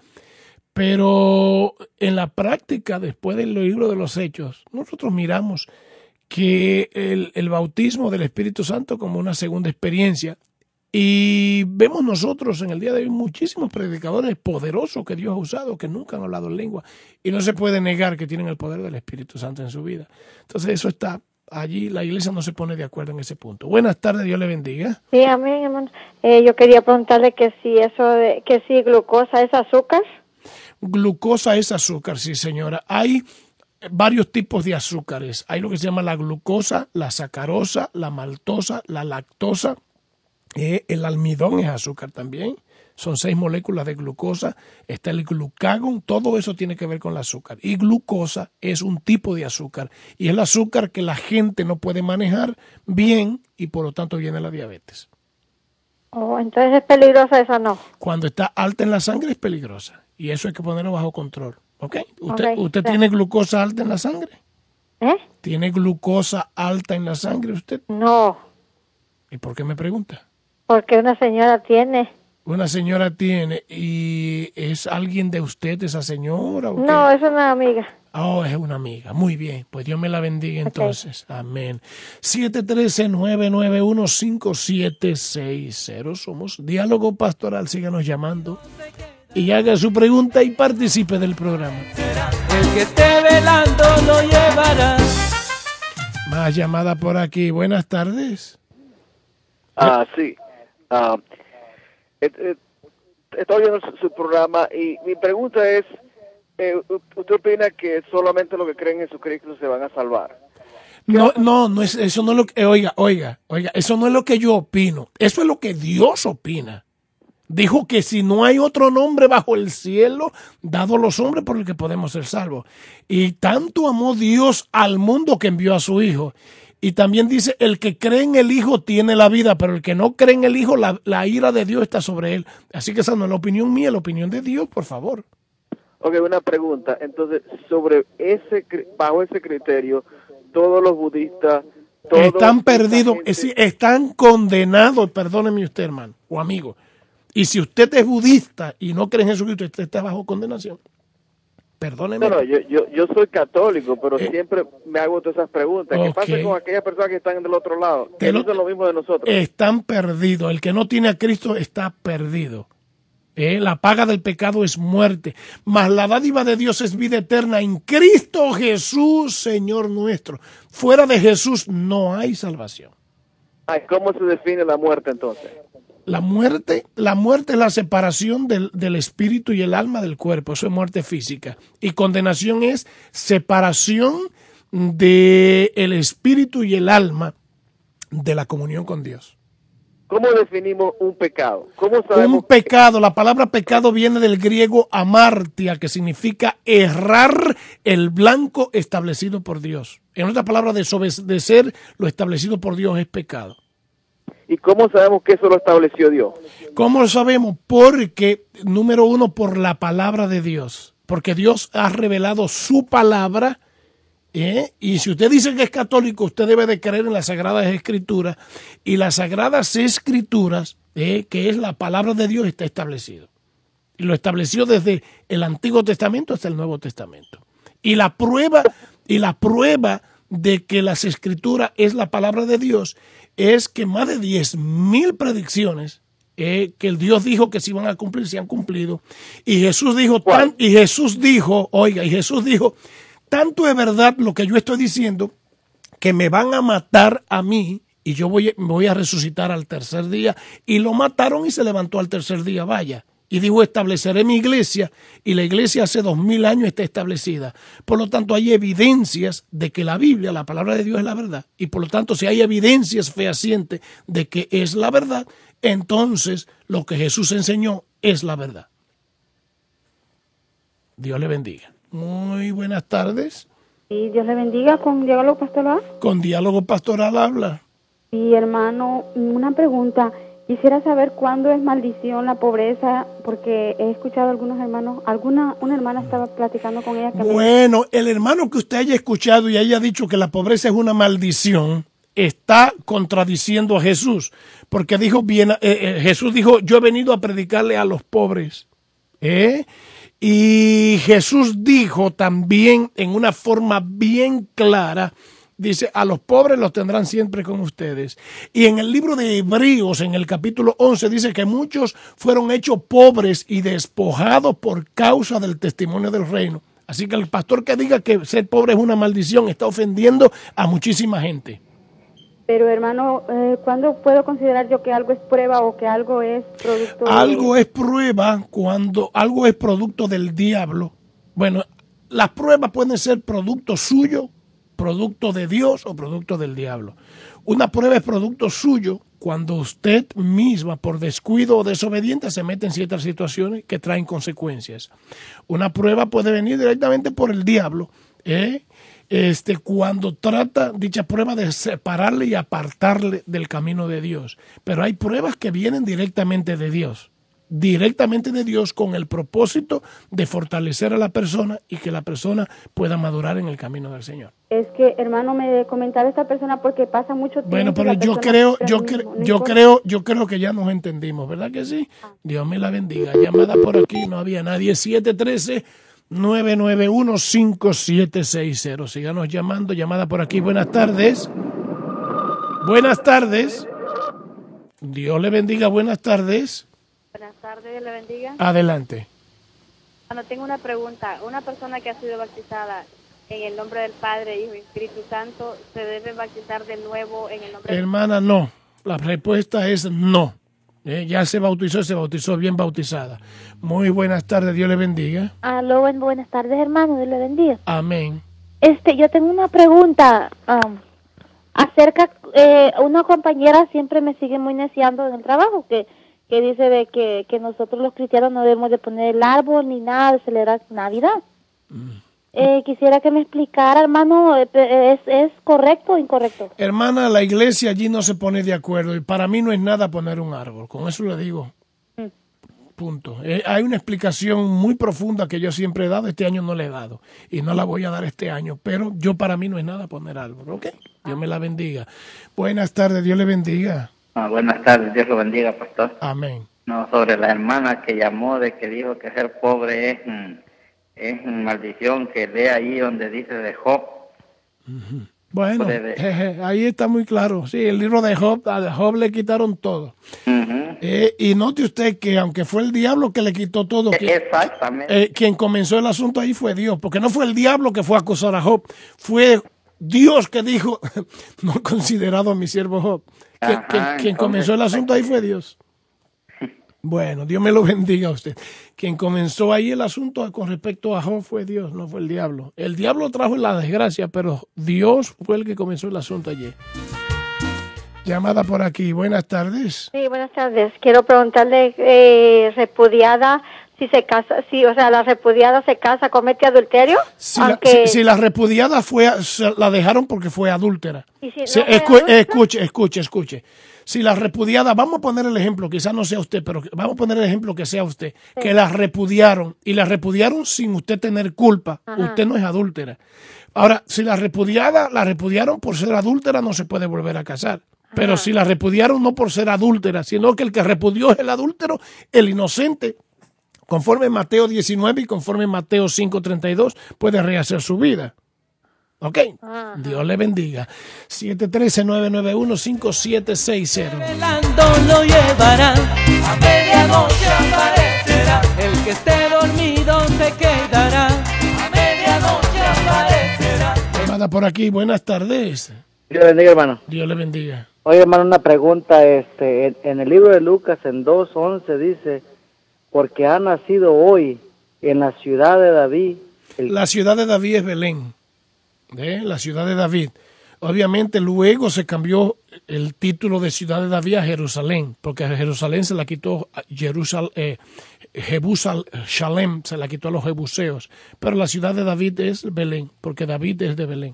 Pero en la práctica, después del libro de los Hechos, nosotros miramos que el, el bautismo del Espíritu Santo como una segunda experiencia. Y vemos nosotros en el día de hoy muchísimos predicadores poderosos que Dios ha usado, que nunca han hablado en lengua. Y no se puede negar que tienen el poder del Espíritu Santo en su vida. Entonces eso está allí, la iglesia no se pone de acuerdo en ese punto. Buenas tardes, Dios le bendiga. Sí, amén, hermano. Eh, yo quería preguntarle que si eso, de, que si glucosa es azúcar. Glucosa es azúcar, sí, señora. Hay varios tipos de azúcares. Hay lo que se llama la glucosa, la sacarosa, la maltosa, la lactosa. Eh, el almidón es azúcar también. Son seis moléculas de glucosa. Está el glucagón. Todo eso tiene que ver con el azúcar. Y glucosa es un tipo de azúcar. Y es el azúcar que la gente no puede manejar bien y por lo tanto viene la diabetes. Oh, entonces es peligrosa esa, no. Cuando está alta en la sangre es peligrosa. Y eso hay que ponerlo bajo control. ¿Ok? ¿Usted, okay, usted sí. tiene glucosa alta en la sangre? ¿Eh? ¿Tiene glucosa alta en la sangre usted? No. ¿Y por qué me pregunta? Porque una señora tiene. Una señora tiene. ¿Y es alguien de usted, esa señora? ¿o qué? No, es una amiga. Oh, es una amiga. Muy bien. Pues Dios me la bendiga entonces. Okay. Amén. siete uno tres, nueve nueve uno, cinco siete seis cero. Somos Diálogo Pastoral. Síganos llamando. Y haga su pregunta y participe del programa. El que esté velando lo llevará. Más llamada por aquí. Buenas tardes. Ah, sí. Ah, et, et, estoy viendo su, su programa y mi pregunta es, eh, ¿usted opina que solamente los que creen en Jesucristo se van a salvar? No, no, no es, eso no es lo que, oiga, oiga, oiga, eso no es lo que yo opino. Eso es lo que Dios opina. Dijo que si no hay otro nombre bajo el cielo, dado a los hombres por el que podemos ser salvos. Y tanto amó Dios al mundo que envió a su Hijo. Y también dice, el que cree en el Hijo tiene la vida, pero el que no cree en el Hijo, la, la ira de Dios está sobre él. Así que esa no es la opinión mía, la opinión de Dios, por favor. Ok, una pregunta. Entonces, sobre ese, bajo ese criterio, todos los budistas... Todos están perdidos, gente... es, están condenados, perdóneme usted, hermano o amigo. Y si usted es budista y no cree en Jesucristo, usted está bajo condenación. Perdóneme. No, no, yo, yo, yo soy católico, pero eh, siempre me hago todas esas preguntas. Okay. ¿Qué pasa con aquellas personas que están del otro lado? Que lo, dicen lo mismo de nosotros. Están perdidos. El que no tiene a Cristo está perdido. Eh, la paga del pecado es muerte, mas la dádiva de Dios es vida eterna en Cristo Jesús, Señor nuestro. Fuera de Jesús no hay salvación. Ay, ¿cómo se define la muerte entonces? La muerte, la muerte es la separación del, del espíritu y el alma del cuerpo, eso es muerte física. Y condenación es separación del espíritu y el alma de la comunión con Dios. ¿Cómo definimos un pecado? ¿Cómo sabemos un pecado, la palabra pecado viene del griego amartia, que significa errar el blanco establecido por Dios. En otras palabras, desobedecer lo establecido por Dios es pecado. ¿Y cómo sabemos que eso lo estableció Dios? ¿Cómo lo sabemos? Porque, número uno, por la palabra de Dios. Porque Dios ha revelado su palabra. ¿Eh? Y si usted dice que es católico, usted debe de creer en las Sagradas Escrituras. Y las Sagradas Escrituras, ¿eh? que es la palabra de Dios, está establecido. Y lo estableció desde el Antiguo Testamento hasta el Nuevo Testamento. Y la prueba, y la prueba de que las Escrituras es la palabra de Dios es que más de diez mil predicciones eh, que el Dios dijo que se iban a cumplir, se han cumplido. Y Jesús dijo, tan, y Jesús dijo, oiga, y Jesús dijo, tanto es verdad lo que yo estoy diciendo, que me van a matar a mí y yo voy, voy a resucitar al tercer día. Y lo mataron y se levantó al tercer día, vaya. Y dijo, estableceré mi iglesia, y la iglesia hace dos mil años está establecida. Por lo tanto, hay evidencias de que la Biblia, la palabra de Dios, es la verdad. Y por lo tanto, si hay evidencias fehacientes de que es la verdad, entonces lo que Jesús enseñó es la verdad. Dios le bendiga. Muy buenas tardes. Y Dios le bendiga. ¿Con diálogo pastoral? Con diálogo pastoral habla. Sí, hermano, una pregunta. Quisiera saber cuándo es maldición la pobreza, porque he escuchado a algunos hermanos, alguna una hermana estaba platicando con ella. Que bueno, me... el hermano que usted haya escuchado y haya dicho que la pobreza es una maldición, está contradiciendo a Jesús, porque dijo bien, eh, eh, Jesús dijo, yo he venido a predicarle a los pobres, ¿eh? Y Jesús dijo también en una forma bien clara, dice, a los pobres los tendrán siempre con ustedes. Y en el libro de Hebreos, en el capítulo once, dice que muchos fueron hechos pobres y despojados por causa del testimonio del reino. Así que el pastor que diga que ser pobre es una maldición está ofendiendo a muchísima gente. Pero hermano, eh, ¿cuándo puedo considerar yo que algo es prueba o que algo es producto de... Algo es prueba cuando algo es producto del diablo. Bueno, las pruebas pueden ser producto suyo, producto de Dios o producto del diablo. Una prueba es producto suyo cuando usted misma, por descuido o desobediente, se mete en ciertas situaciones que traen consecuencias. Una prueba puede venir directamente por el diablo, ¿eh? Este, cuando trata dicha prueba de separarle y apartarle del camino de Dios. Pero hay pruebas que vienen directamente de Dios. directamente de Dios con el propósito de fortalecer a la persona y que la persona pueda madurar en el camino del Señor. Es que, hermano, me comentaba esta persona porque pasa mucho tiempo. Bueno, pero yo creo, yo creo, yo creo, yo creo que ya nos entendimos, ¿verdad que sí? Dios me la bendiga. Llamada por aquí, no había nadie. siete uno tres, nueve nueve uno, cinco siete seis cero. Síganos llamando. Llamada por aquí. Buenas tardes. Buenas tardes. Dios le bendiga. Buenas tardes. Buenas tardes, Dios le bendiga. Adelante. Bueno, tengo una pregunta. Una persona que ha sido bautizada, en el nombre del Padre, Hijo y Espíritu Santo, ¿se debe bautizar de nuevo en el nombre Hermana, no. La respuesta es no. Eh, ya se bautizó, se bautizó bien bautizada. Muy buenas tardes, Dios le bendiga. Aló, buen- buenas tardes, hermano, Dios le bendiga. Amén. Este, yo tengo una pregunta um, acerca, eh, una compañera siempre me sigue muy neciando en el trabajo, que, que dice de que, que nosotros los cristianos no debemos de poner el árbol ni nada de celebrar Navidad. Eh, quisiera que me explicara, hermano, eh, ¿es, es correcto o incorrecto? Hermana, la iglesia allí no se pone de acuerdo y para mí no es nada poner un árbol. Con eso le digo. Mm. Punto. Eh, hay una explicación muy profunda que yo siempre he dado, este año no la he dado y no la voy a dar este año, pero yo para mí no es nada poner árbol, ¿ok? Dios me la bendiga. Buenas tardes, Dios le bendiga. Ah, buenas tardes, Dios lo bendiga, pastor. Amén. No, sobre la hermana que llamó de que dijo que ser pobre es, mm, es mm, maldición, que lee ahí donde dice de Job. Bueno, Puede- jeje, ahí está muy claro. Sí, el libro de Job, a Job le quitaron todo. Ujú. Eh, y note usted que aunque fue el diablo que le quitó todo, que- Exactamente. eh, quien comenzó el asunto ahí fue Dios, porque no fue el diablo que fue a acusar a Job, fue Dios que dijo, no he considerado a mi siervo Job. Que- Ajá, que- quien entonces, comenzó el asunto ahí fue Dios. Bueno, Dios me lo bendiga a usted. Quien comenzó ahí el asunto con respecto a Job fue Dios, no fue el diablo. El diablo trajo la desgracia, pero Dios fue el que comenzó el asunto allí. Llamada por aquí, buenas tardes. Sí, buenas tardes. Quiero preguntarle, eh, repudiada, si se casa, si, o sea, la repudiada se casa, comete adulterio, Si, la, aunque si- si la repudiada fue, a- se la dejaron porque fue adúltera. ¿Y si no Se- fue escu- adúltera? escuche, escuche, escuche. Si la repudiada, vamos a poner el ejemplo, quizás no sea usted, pero vamos a poner el ejemplo que sea usted, que la repudiaron y la repudiaron sin usted tener culpa. Ajá. Usted no es adúltera. Ahora, si la repudiada, la repudiaron por ser adúltera, no se puede volver a casar. Pero si la repudiaron no por ser adúltera, sino que el que repudió es el adúltero, el inocente, conforme Mateo diecinueve y conforme Mateo cinco treinta y dos, puede rehacer su vida. ¿Ok? Dios le bendiga. siete uno tres, nueve nueve uno, cinco siete seis cero. Velando lo llevará, a medianoche aparecerá, el que esté dormido se quedará, a medianoche aparecerá. Llamada por aquí, buenas tardes. Dios le bendiga, hermano. Dios le bendiga. Oye, hermano, una pregunta. Este, en, en el libro de Lucas, en dos once, dice, porque ha nacido hoy en la ciudad de David. el- La ciudad de David es Belén. ¿eh? La ciudad de David. Obviamente luego se cambió el título de ciudad de David a Jerusalén, porque a Jerusalén se la quitó a Jerusal, eh, Jebusal, Shalem, se la quitó a los jebuseos. Pero la ciudad de David es Belén, porque David es de Belén.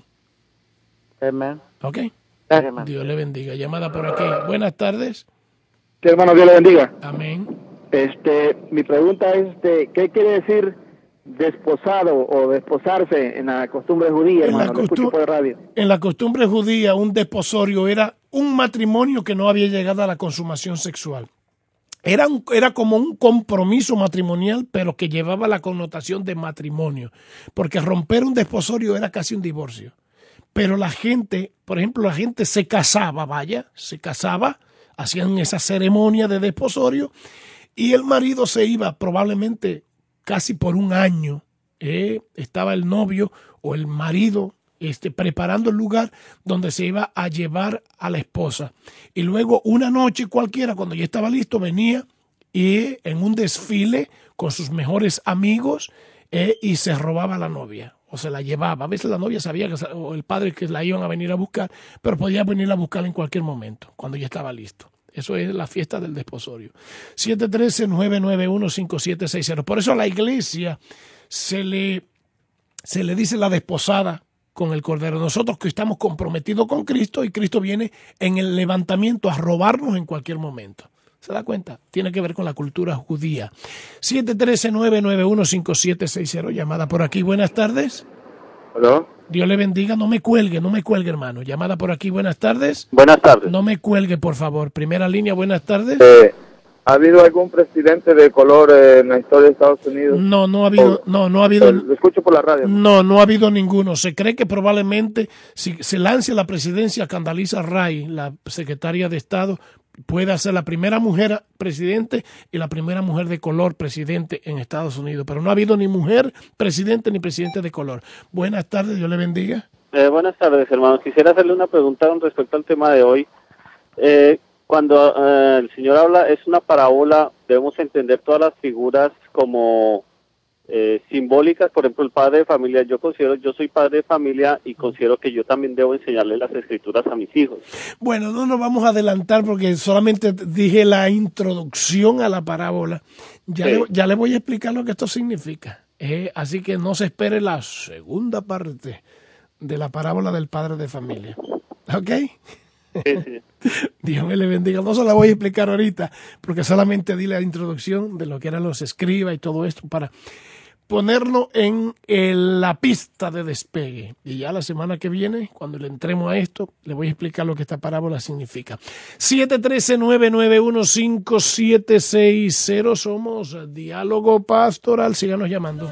Amén. ¿Ok? Gracias, hermano. Dios le bendiga. Llamada por aquí. Buenas tardes. Sí, hermano, Dios le bendiga. Amén. Este, mi pregunta es, este, ¿qué quiere decir desposado o desposarse en la costumbre judía, En la hermano? Lo escucho costu- por radio. En la costumbre judía, un desposorio era un matrimonio que no había llegado a la consumación sexual. Era, un- era como un compromiso matrimonial, pero que llevaba la connotación de matrimonio, porque romper un desposorio era casi un divorcio. Pero la gente, por ejemplo, la gente se casaba, vaya, se casaba, hacían esa ceremonia de desposorio y el marido se iba probablemente casi por un año. eh, estaba el novio o el marido este, preparando el lugar donde se iba a llevar a la esposa. Y luego una noche cualquiera, cuando ya estaba listo, venía y en un desfile con sus mejores amigos eh, y se robaba a la novia o se la llevaba. A veces la novia sabía que o el padre que la iban a venir a buscar, pero podía venir a buscarla en cualquier momento, cuando ya estaba listo. Eso es la fiesta del desposorio. siete uno tres, nueve nueve uno, cinco siete seis cero. Por eso a la iglesia se le, se le dice la desposada con el Cordero. Nosotros que estamos comprometidos con Cristo y Cristo viene en el levantamiento a robarnos en cualquier momento. ¿Se da cuenta? Tiene que ver con la cultura judía. siete uno tres, nueve nueve uno, cinco siete seis cero. Llamada por aquí. Buenas tardes. ¿Aló? Dios le bendiga. No me cuelgue, no me cuelgue, hermano. Llamada por aquí. Buenas tardes. Buenas tardes. No me cuelgue, por favor. Primera línea. Buenas tardes. Eh, ¿Ha habido algún presidente de color eh, en la historia de Estados Unidos? No, no ha habido, no, no ha Eh, habido. Lo escucho por la radio. No, no ha habido ninguno. Se cree que probablemente si se lance la presidencia Condoleezza Rice, la secretaria de Estado, pueda ser la primera mujer presidente y la primera mujer de color presidente en Estados Unidos. Pero no ha habido ni mujer presidente ni presidente de color. Buenas tardes, Dios le bendiga. Eh, buenas tardes, hermanos. Quisiera hacerle una pregunta con respecto al tema de hoy. Eh, cuando eh, el Señor habla, es una parábola, debemos entender todas las figuras como eh, simbólicas. Por ejemplo, el padre de familia, yo considero, yo soy padre de familia y considero que yo también debo enseñarle las escrituras a mis hijos. Bueno, no nos vamos a adelantar porque solamente dije la introducción a la parábola. Ya, sí. le, ya le voy a explicar lo que esto significa. Eh, así que no se espere la segunda parte de la parábola del padre de familia. ¿Ok? Sí, sí. Dios me le bendiga. No se la voy a explicar ahorita porque solamente di la introducción de lo que eran los escribas y todo esto para ponernos en, en la pista de despegue. Y ya la semana que viene, cuando le entremos a esto, le voy a explicar lo que esta parábola significa. siete uno tres, nueve nueve uno, cinco siete seis cero. Somos Diálogo Pastoral. Síganos llamando.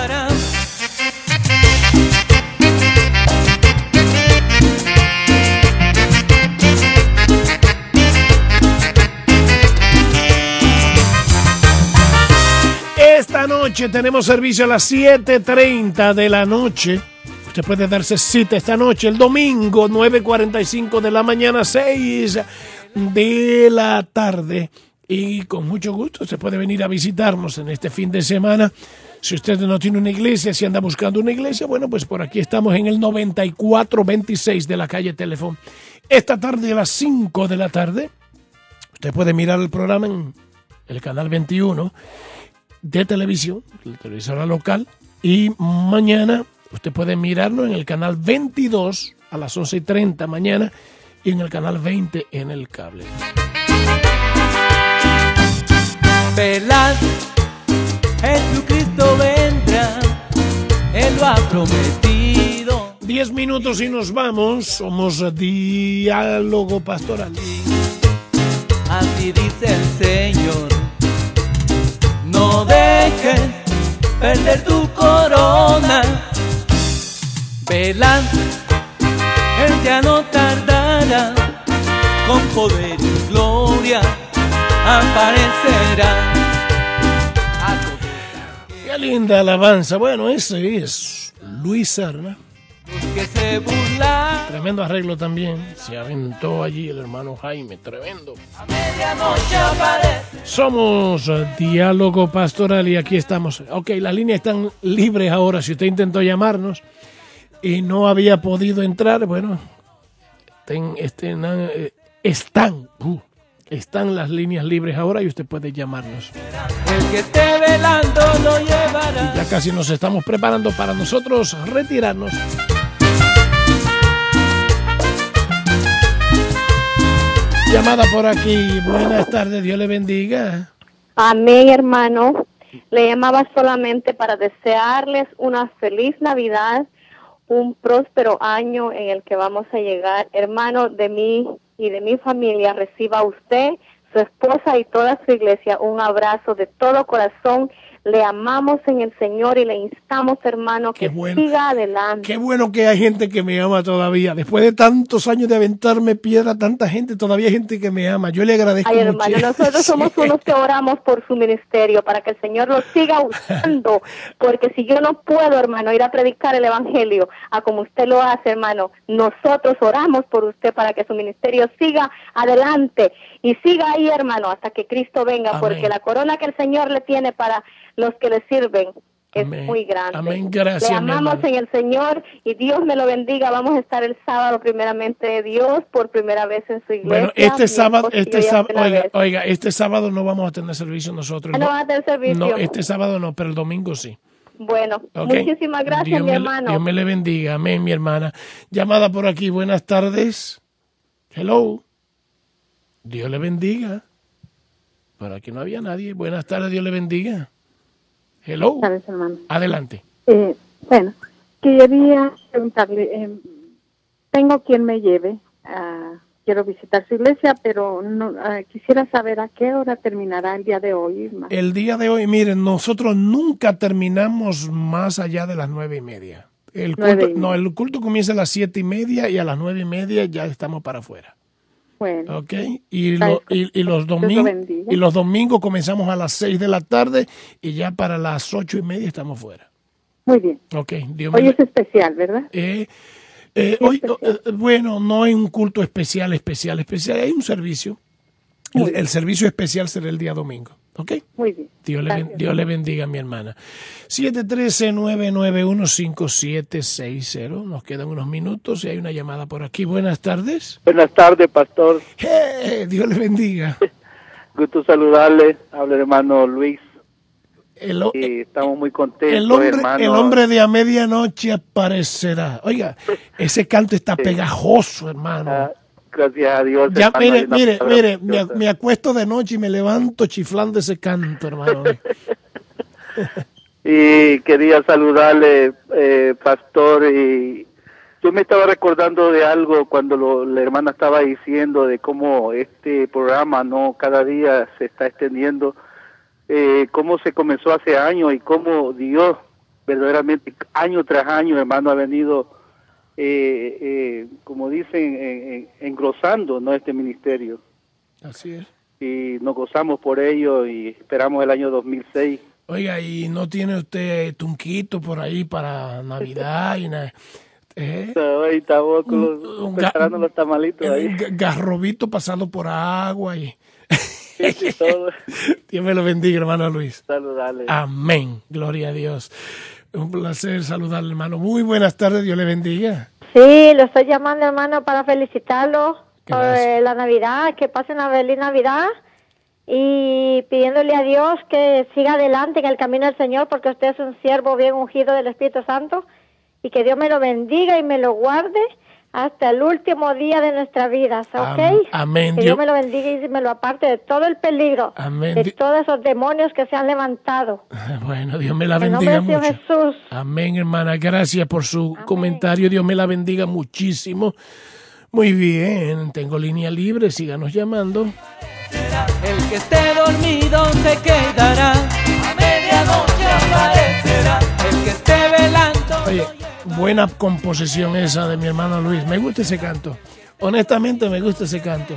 Esta noche tenemos servicio a las siete treinta de la noche. Usted puede darse cita esta noche, el domingo, nueve cuarenta y cinco de la mañana, seis de la tarde. Y con mucho gusto se puede venir a visitarnos en este fin de semana. Si usted no tiene una iglesia, si anda buscando una iglesia, bueno, pues por aquí estamos en el noventa y cuatro veintiséis de la calle Teléfono. Esta tarde a las cinco de la tarde, usted puede mirar el programa en el canal veintiuno de televisión, la televisora local, y mañana usted puede mirarlo en el canal veintidós a las once y treinta mañana y en el canal veinte en el cable. Velad, Jesucristo vendrá, Él lo ha prometido. Diez minutos y nos vamos. Somos Diálogo Pastoral. Así dice el Señor. No dejes perder tu corona. Velad, Él ya no tardará. Con poder y gloria aparecerá. Qué linda alabanza. Bueno, ese es Luis Serna. Que se burla. Tremendo arreglo también. Se aventó allí el hermano Jaime. Tremendo. A medianoche aparece. Somos Diálogo Pastoral y aquí estamos. Ok, las líneas están libres ahora. Si usted intentó llamarnos y no había podido entrar, bueno, ten, estén, eh, están, uh, están las líneas libres ahora y usted puede llamarnos. El que esté velando lo llevará. Y ya casi nos estamos preparando para nosotros retirarnos. Llamada por aquí. Buenas tardes, Dios le bendiga. Amén, hermano. Le llamaba solamente para desearles una feliz Navidad, un próspero año en el que vamos a llegar. Hermano, de mí y de mi familia, reciba usted, su esposa y toda su iglesia un abrazo de todo corazón. Le amamos en el Señor y le instamos, hermano, que bueno, siga adelante. Qué bueno que hay gente que me ama todavía. Después de tantos años de aventarme piedra, tanta gente, todavía hay gente que me ama. Yo le agradezco mucho. Ay, mucho. hermano, nosotros somos unos que oramos por su ministerio, para que el Señor lo siga usando. Porque si yo no puedo, hermano, ir a predicar el Evangelio a como usted lo hace, hermano, nosotros oramos por usted para que su ministerio siga adelante. Y siga ahí, hermano, hasta que Cristo venga. Amén. Porque la corona que el Señor le tiene para los que le sirven es Amén. Muy grande. Amén, gracias. Le amamos en el Señor y Dios me lo bendiga. Vamos a estar el sábado primeramente de Dios por primera vez en su iglesia. Bueno, este sábado, este sábado, oiga, oiga, este sábado no vamos a tener servicio nosotros. No, no van a tener servicio. No, este sábado no, pero el domingo sí. Bueno, okay. Muchísimas gracias, Dios mi me, hermano. Dios me le bendiga. Amén, mi hermana. Llamada por aquí, buenas tardes. Hello. Dios le bendiga. Por aquí no había nadie. Buenas tardes, Dios le bendiga. Hello. Buenas tardes, hermano. Adelante. Eh, bueno, quería preguntarle, eh, tengo quien me lleve, uh, quiero visitar su iglesia, pero no, uh, quisiera saber a qué hora terminará el día de hoy. Hermano. El día de hoy, miren, nosotros nunca terminamos más allá de las nueve y media. El culto, no, el culto comienza a las siete y media y a las nueve y media ya estamos para afuera. Bueno. Ok, y, lo, y, y, los domingos, y los domingos comenzamos a las seis de la tarde y ya para las ocho y media estamos fuera. Muy bien. Ok, Dios hoy me... es especial, ¿verdad? Eh, eh, hoy, especial. Eh, bueno, no hay un culto especial, especial, especial, hay un servicio. El, el servicio especial será el día domingo. ¿Ok? Muy bien. Dios le, Dios le bendiga a mi hermana. siete uno tres, nueve nueve uno, cinco siete seis cero. Nos quedan unos minutos y hay una llamada por aquí. Buenas tardes. Buenas tardes, pastor. Hey, Dios le bendiga. Gusto saludarle. Habla el hermano Luis. El, y estamos muy contentos, el hombre, hermano. El hombre de a medianoche aparecerá. Oiga, ese canto está sí. pegajoso, hermano. Ah. Gracias a Dios. Ya, mire, mire, mire, me, me acuesto de noche y me levanto chiflando ese canto, hermano. Y quería saludarle, eh, pastor, y yo me estaba recordando de algo cuando lo, la hermana estaba diciendo de cómo este programa no cada día se está extendiendo, eh, cómo se comenzó hace años y cómo Dios verdaderamente año tras año, hermano, ha venido Eh, eh, como dicen, eh, engrosando, ¿no?, este ministerio. Así es. Y nos gozamos por ello y esperamos el año dos mil seis. Oiga, ¿y no tiene usted tunquito por ahí para Navidad? y na ¿Eh? No, ahí estamos con los, un, preparando un, los tamalitos ahí. Garrobito pasando por agua y... Sí, sí, todo. Dios me lo bendiga, hermano Luis. Saludarle. Amén. Gloria a Dios. Un placer saludarle, hermano. Muy buenas tardes, Dios le bendiga. Sí, lo estoy llamando, hermano, para felicitarlo por eh, la Navidad, que pasen una feliz Navidad y pidiéndole a Dios que siga adelante en el camino del Señor, porque usted es un siervo bien ungido del Espíritu Santo, y que Dios me lo bendiga y me lo guarde hasta el último día de nuestra vida, ¿ok? Amén. Que Dios, Dios me lo bendiga y me lo aparte de todo el peligro, Amén. de todos esos demonios que se han levantado. Bueno, Dios me la bendiga en nombre de mucho. Jesús. Amén, hermana. Gracias por su Amén. comentario. Dios me la bendiga muchísimo. Muy bien, tengo línea libre, síganos llamando. El que esté dormido se quedará, a medianoche aparecerá. El que esté velando. Oye, buena composición esa de mi hermano Luis. Me gusta ese canto. Honestamente me gusta ese canto.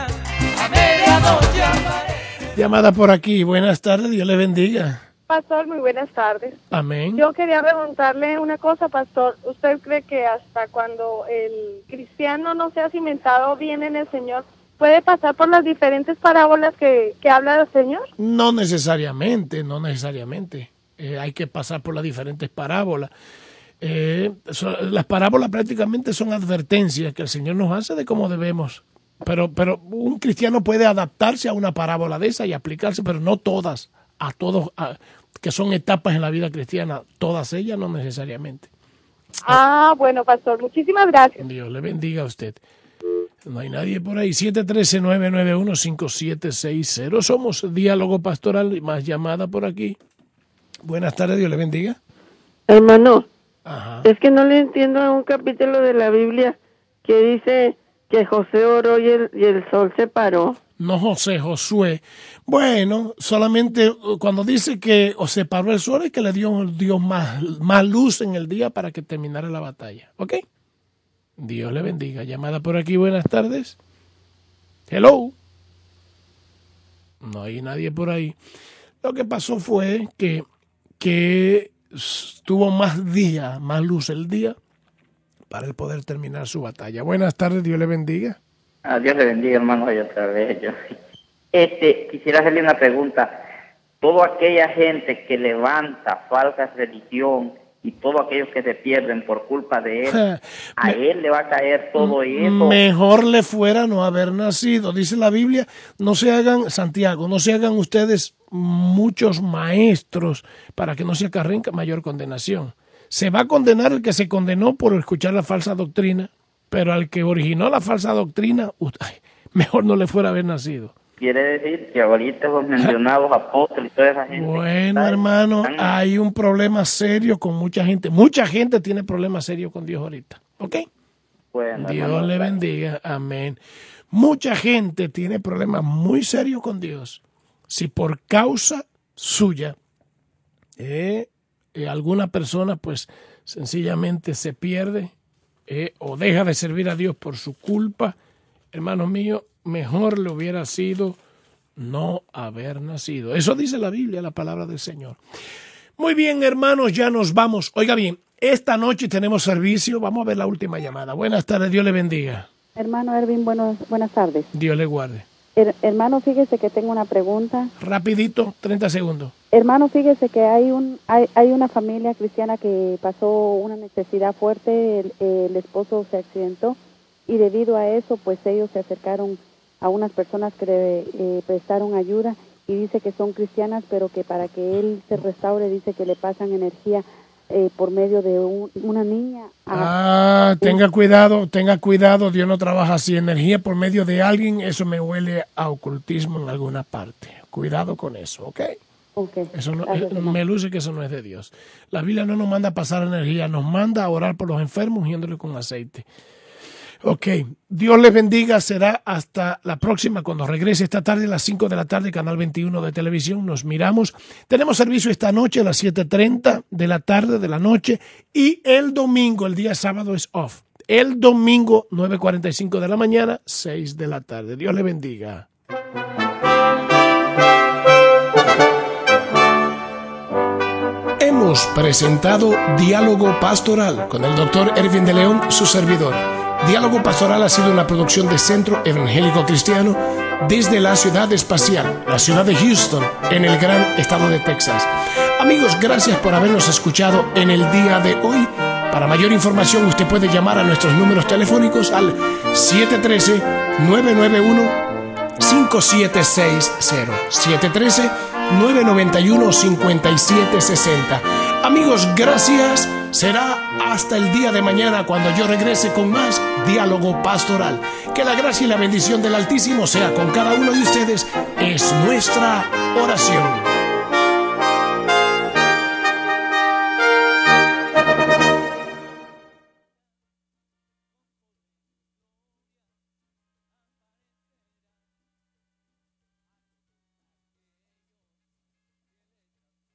Llamada por aquí. Buenas tardes. Dios le bendiga. Pastor, muy buenas tardes. Amén. Yo quería preguntarle una cosa, pastor. ¿Usted cree que hasta cuando el cristiano no se ha cimentado bien en el Señor, puede pasar por las diferentes parábolas que, que habla el Señor? No necesariamente, no necesariamente. Eh, hay que pasar por las diferentes parábolas. Eh, so, las parábolas prácticamente son advertencias que el Señor nos hace de cómo debemos. Pero, pero un cristiano puede adaptarse a una parábola de esa y aplicarse, pero no todas, a todos, a, que son etapas en la vida cristiana, todas ellas no necesariamente. Ah, bueno, pastor, muchísimas gracias. Dios le bendiga a usted. No hay nadie por ahí. siete uno tres, nueve nueve uno, cinco siete seis cero. Somos Diálogo Pastoral y más llamada por aquí. Buenas tardes, Dios le bendiga. Hermano, Ajá. es que no le entiendo a un capítulo de la Biblia que dice que José oró y el, y el sol se paró. No José, Josué. Bueno, solamente cuando dice que o se paró el sol es que le dio Dios más, más luz en el día para que terminara la batalla. ¿Ok? Dios le bendiga. Llamada por aquí, buenas tardes. Hello. No hay nadie por ahí. Lo que pasó fue que, que tuvo más día, más luz el día para él poder terminar su batalla. Buenas tardes, Dios le bendiga. Ah, Dios le bendiga, hermano, y otra vez yo. Este, quisiera hacerle una pregunta. Toda aquella gente que levanta falsa religión y todos aquellos que se pierden por culpa de él, a él le va a caer todo eso. Mejor le fuera no haber nacido. Dice la Biblia, no se hagan, Santiago, no se hagan ustedes muchos maestros para que no se acarreen mayor condenación. Se va a condenar el que se condenó por escuchar la falsa doctrina, pero al que originó la falsa doctrina, ay, mejor no le fuera haber nacido. Quiere decir que ahorita los mencionados apóstoles y toda esa gente. Bueno, está, hermano, están... hay un problema serio con mucha gente. Mucha gente tiene problemas serios con Dios ahorita. ¿Ok? Bueno, Dios hermano, le claro. bendiga. Amén. Mucha gente tiene problemas muy serios con Dios. Si por causa suya eh, eh, alguna persona pues sencillamente se pierde eh, o deja de servir a Dios por su culpa, hermano mío, mejor le hubiera sido no haber nacido. Eso dice la Biblia, la palabra del Señor. Muy bien, hermanos, ya nos vamos. Oiga bien, esta noche tenemos servicio. Vamos a ver la última llamada. Buenas tardes, Dios le bendiga. Hermano Erwin, buenos, buenas tardes. Dios le guarde. Her, hermano, fíjese que tengo una pregunta. Rapidito, treinta segundos. Hermano, fíjese que hay un hay, hay una familia cristiana que pasó una necesidad fuerte, el, el esposo se accidentó y debido a eso, pues ellos se acercaron a unas personas que le eh, prestaron ayuda y dice que son cristianas, pero que para que él se restaure, dice que le pasan energía eh, por medio de un, una niña. A, ah, tenga cuidado, tenga cuidado, Dios no trabaja así. Energía por medio de alguien, eso me huele a ocultismo en alguna parte. Cuidado con eso, ¿ok? Okay. Eso no, eh, me luce que eso no es de Dios. La Biblia no nos manda a pasar energía, nos manda a orar por los enfermos ungiéndole con aceite. Ok, Dios les bendiga, será hasta la próxima cuando regrese esta tarde a las cinco de la tarde, Canal veintiuno de televisión, nos miramos. Tenemos servicio esta noche a las siete treinta de la tarde de la noche y el domingo, el día sábado es off. El domingo, nueve cuarenta y cinco de la mañana, seis de la tarde. Dios les bendiga. Hemos presentado Diálogo Pastoral con el doctor Erwin de León, su servidor. Diálogo Pastoral ha sido una producción de Centro Evangélico Cristiano desde la ciudad espacial, la ciudad de Houston, en el gran estado de Texas. Amigos, gracias por habernos escuchado en el día de hoy. Para mayor información, usted puede llamar a nuestros números telefónicos al siete uno tres, nueve nueve uno, cinco siete seis cero, siete uno tres, nueve nueve uno, cinco siete seis cero. Amigos, gracias. Será hasta el día de mañana cuando yo regrese con más Diálogo Pastoral. Que la gracia y la bendición del Altísimo sea con cada uno de ustedes. Es nuestra oración.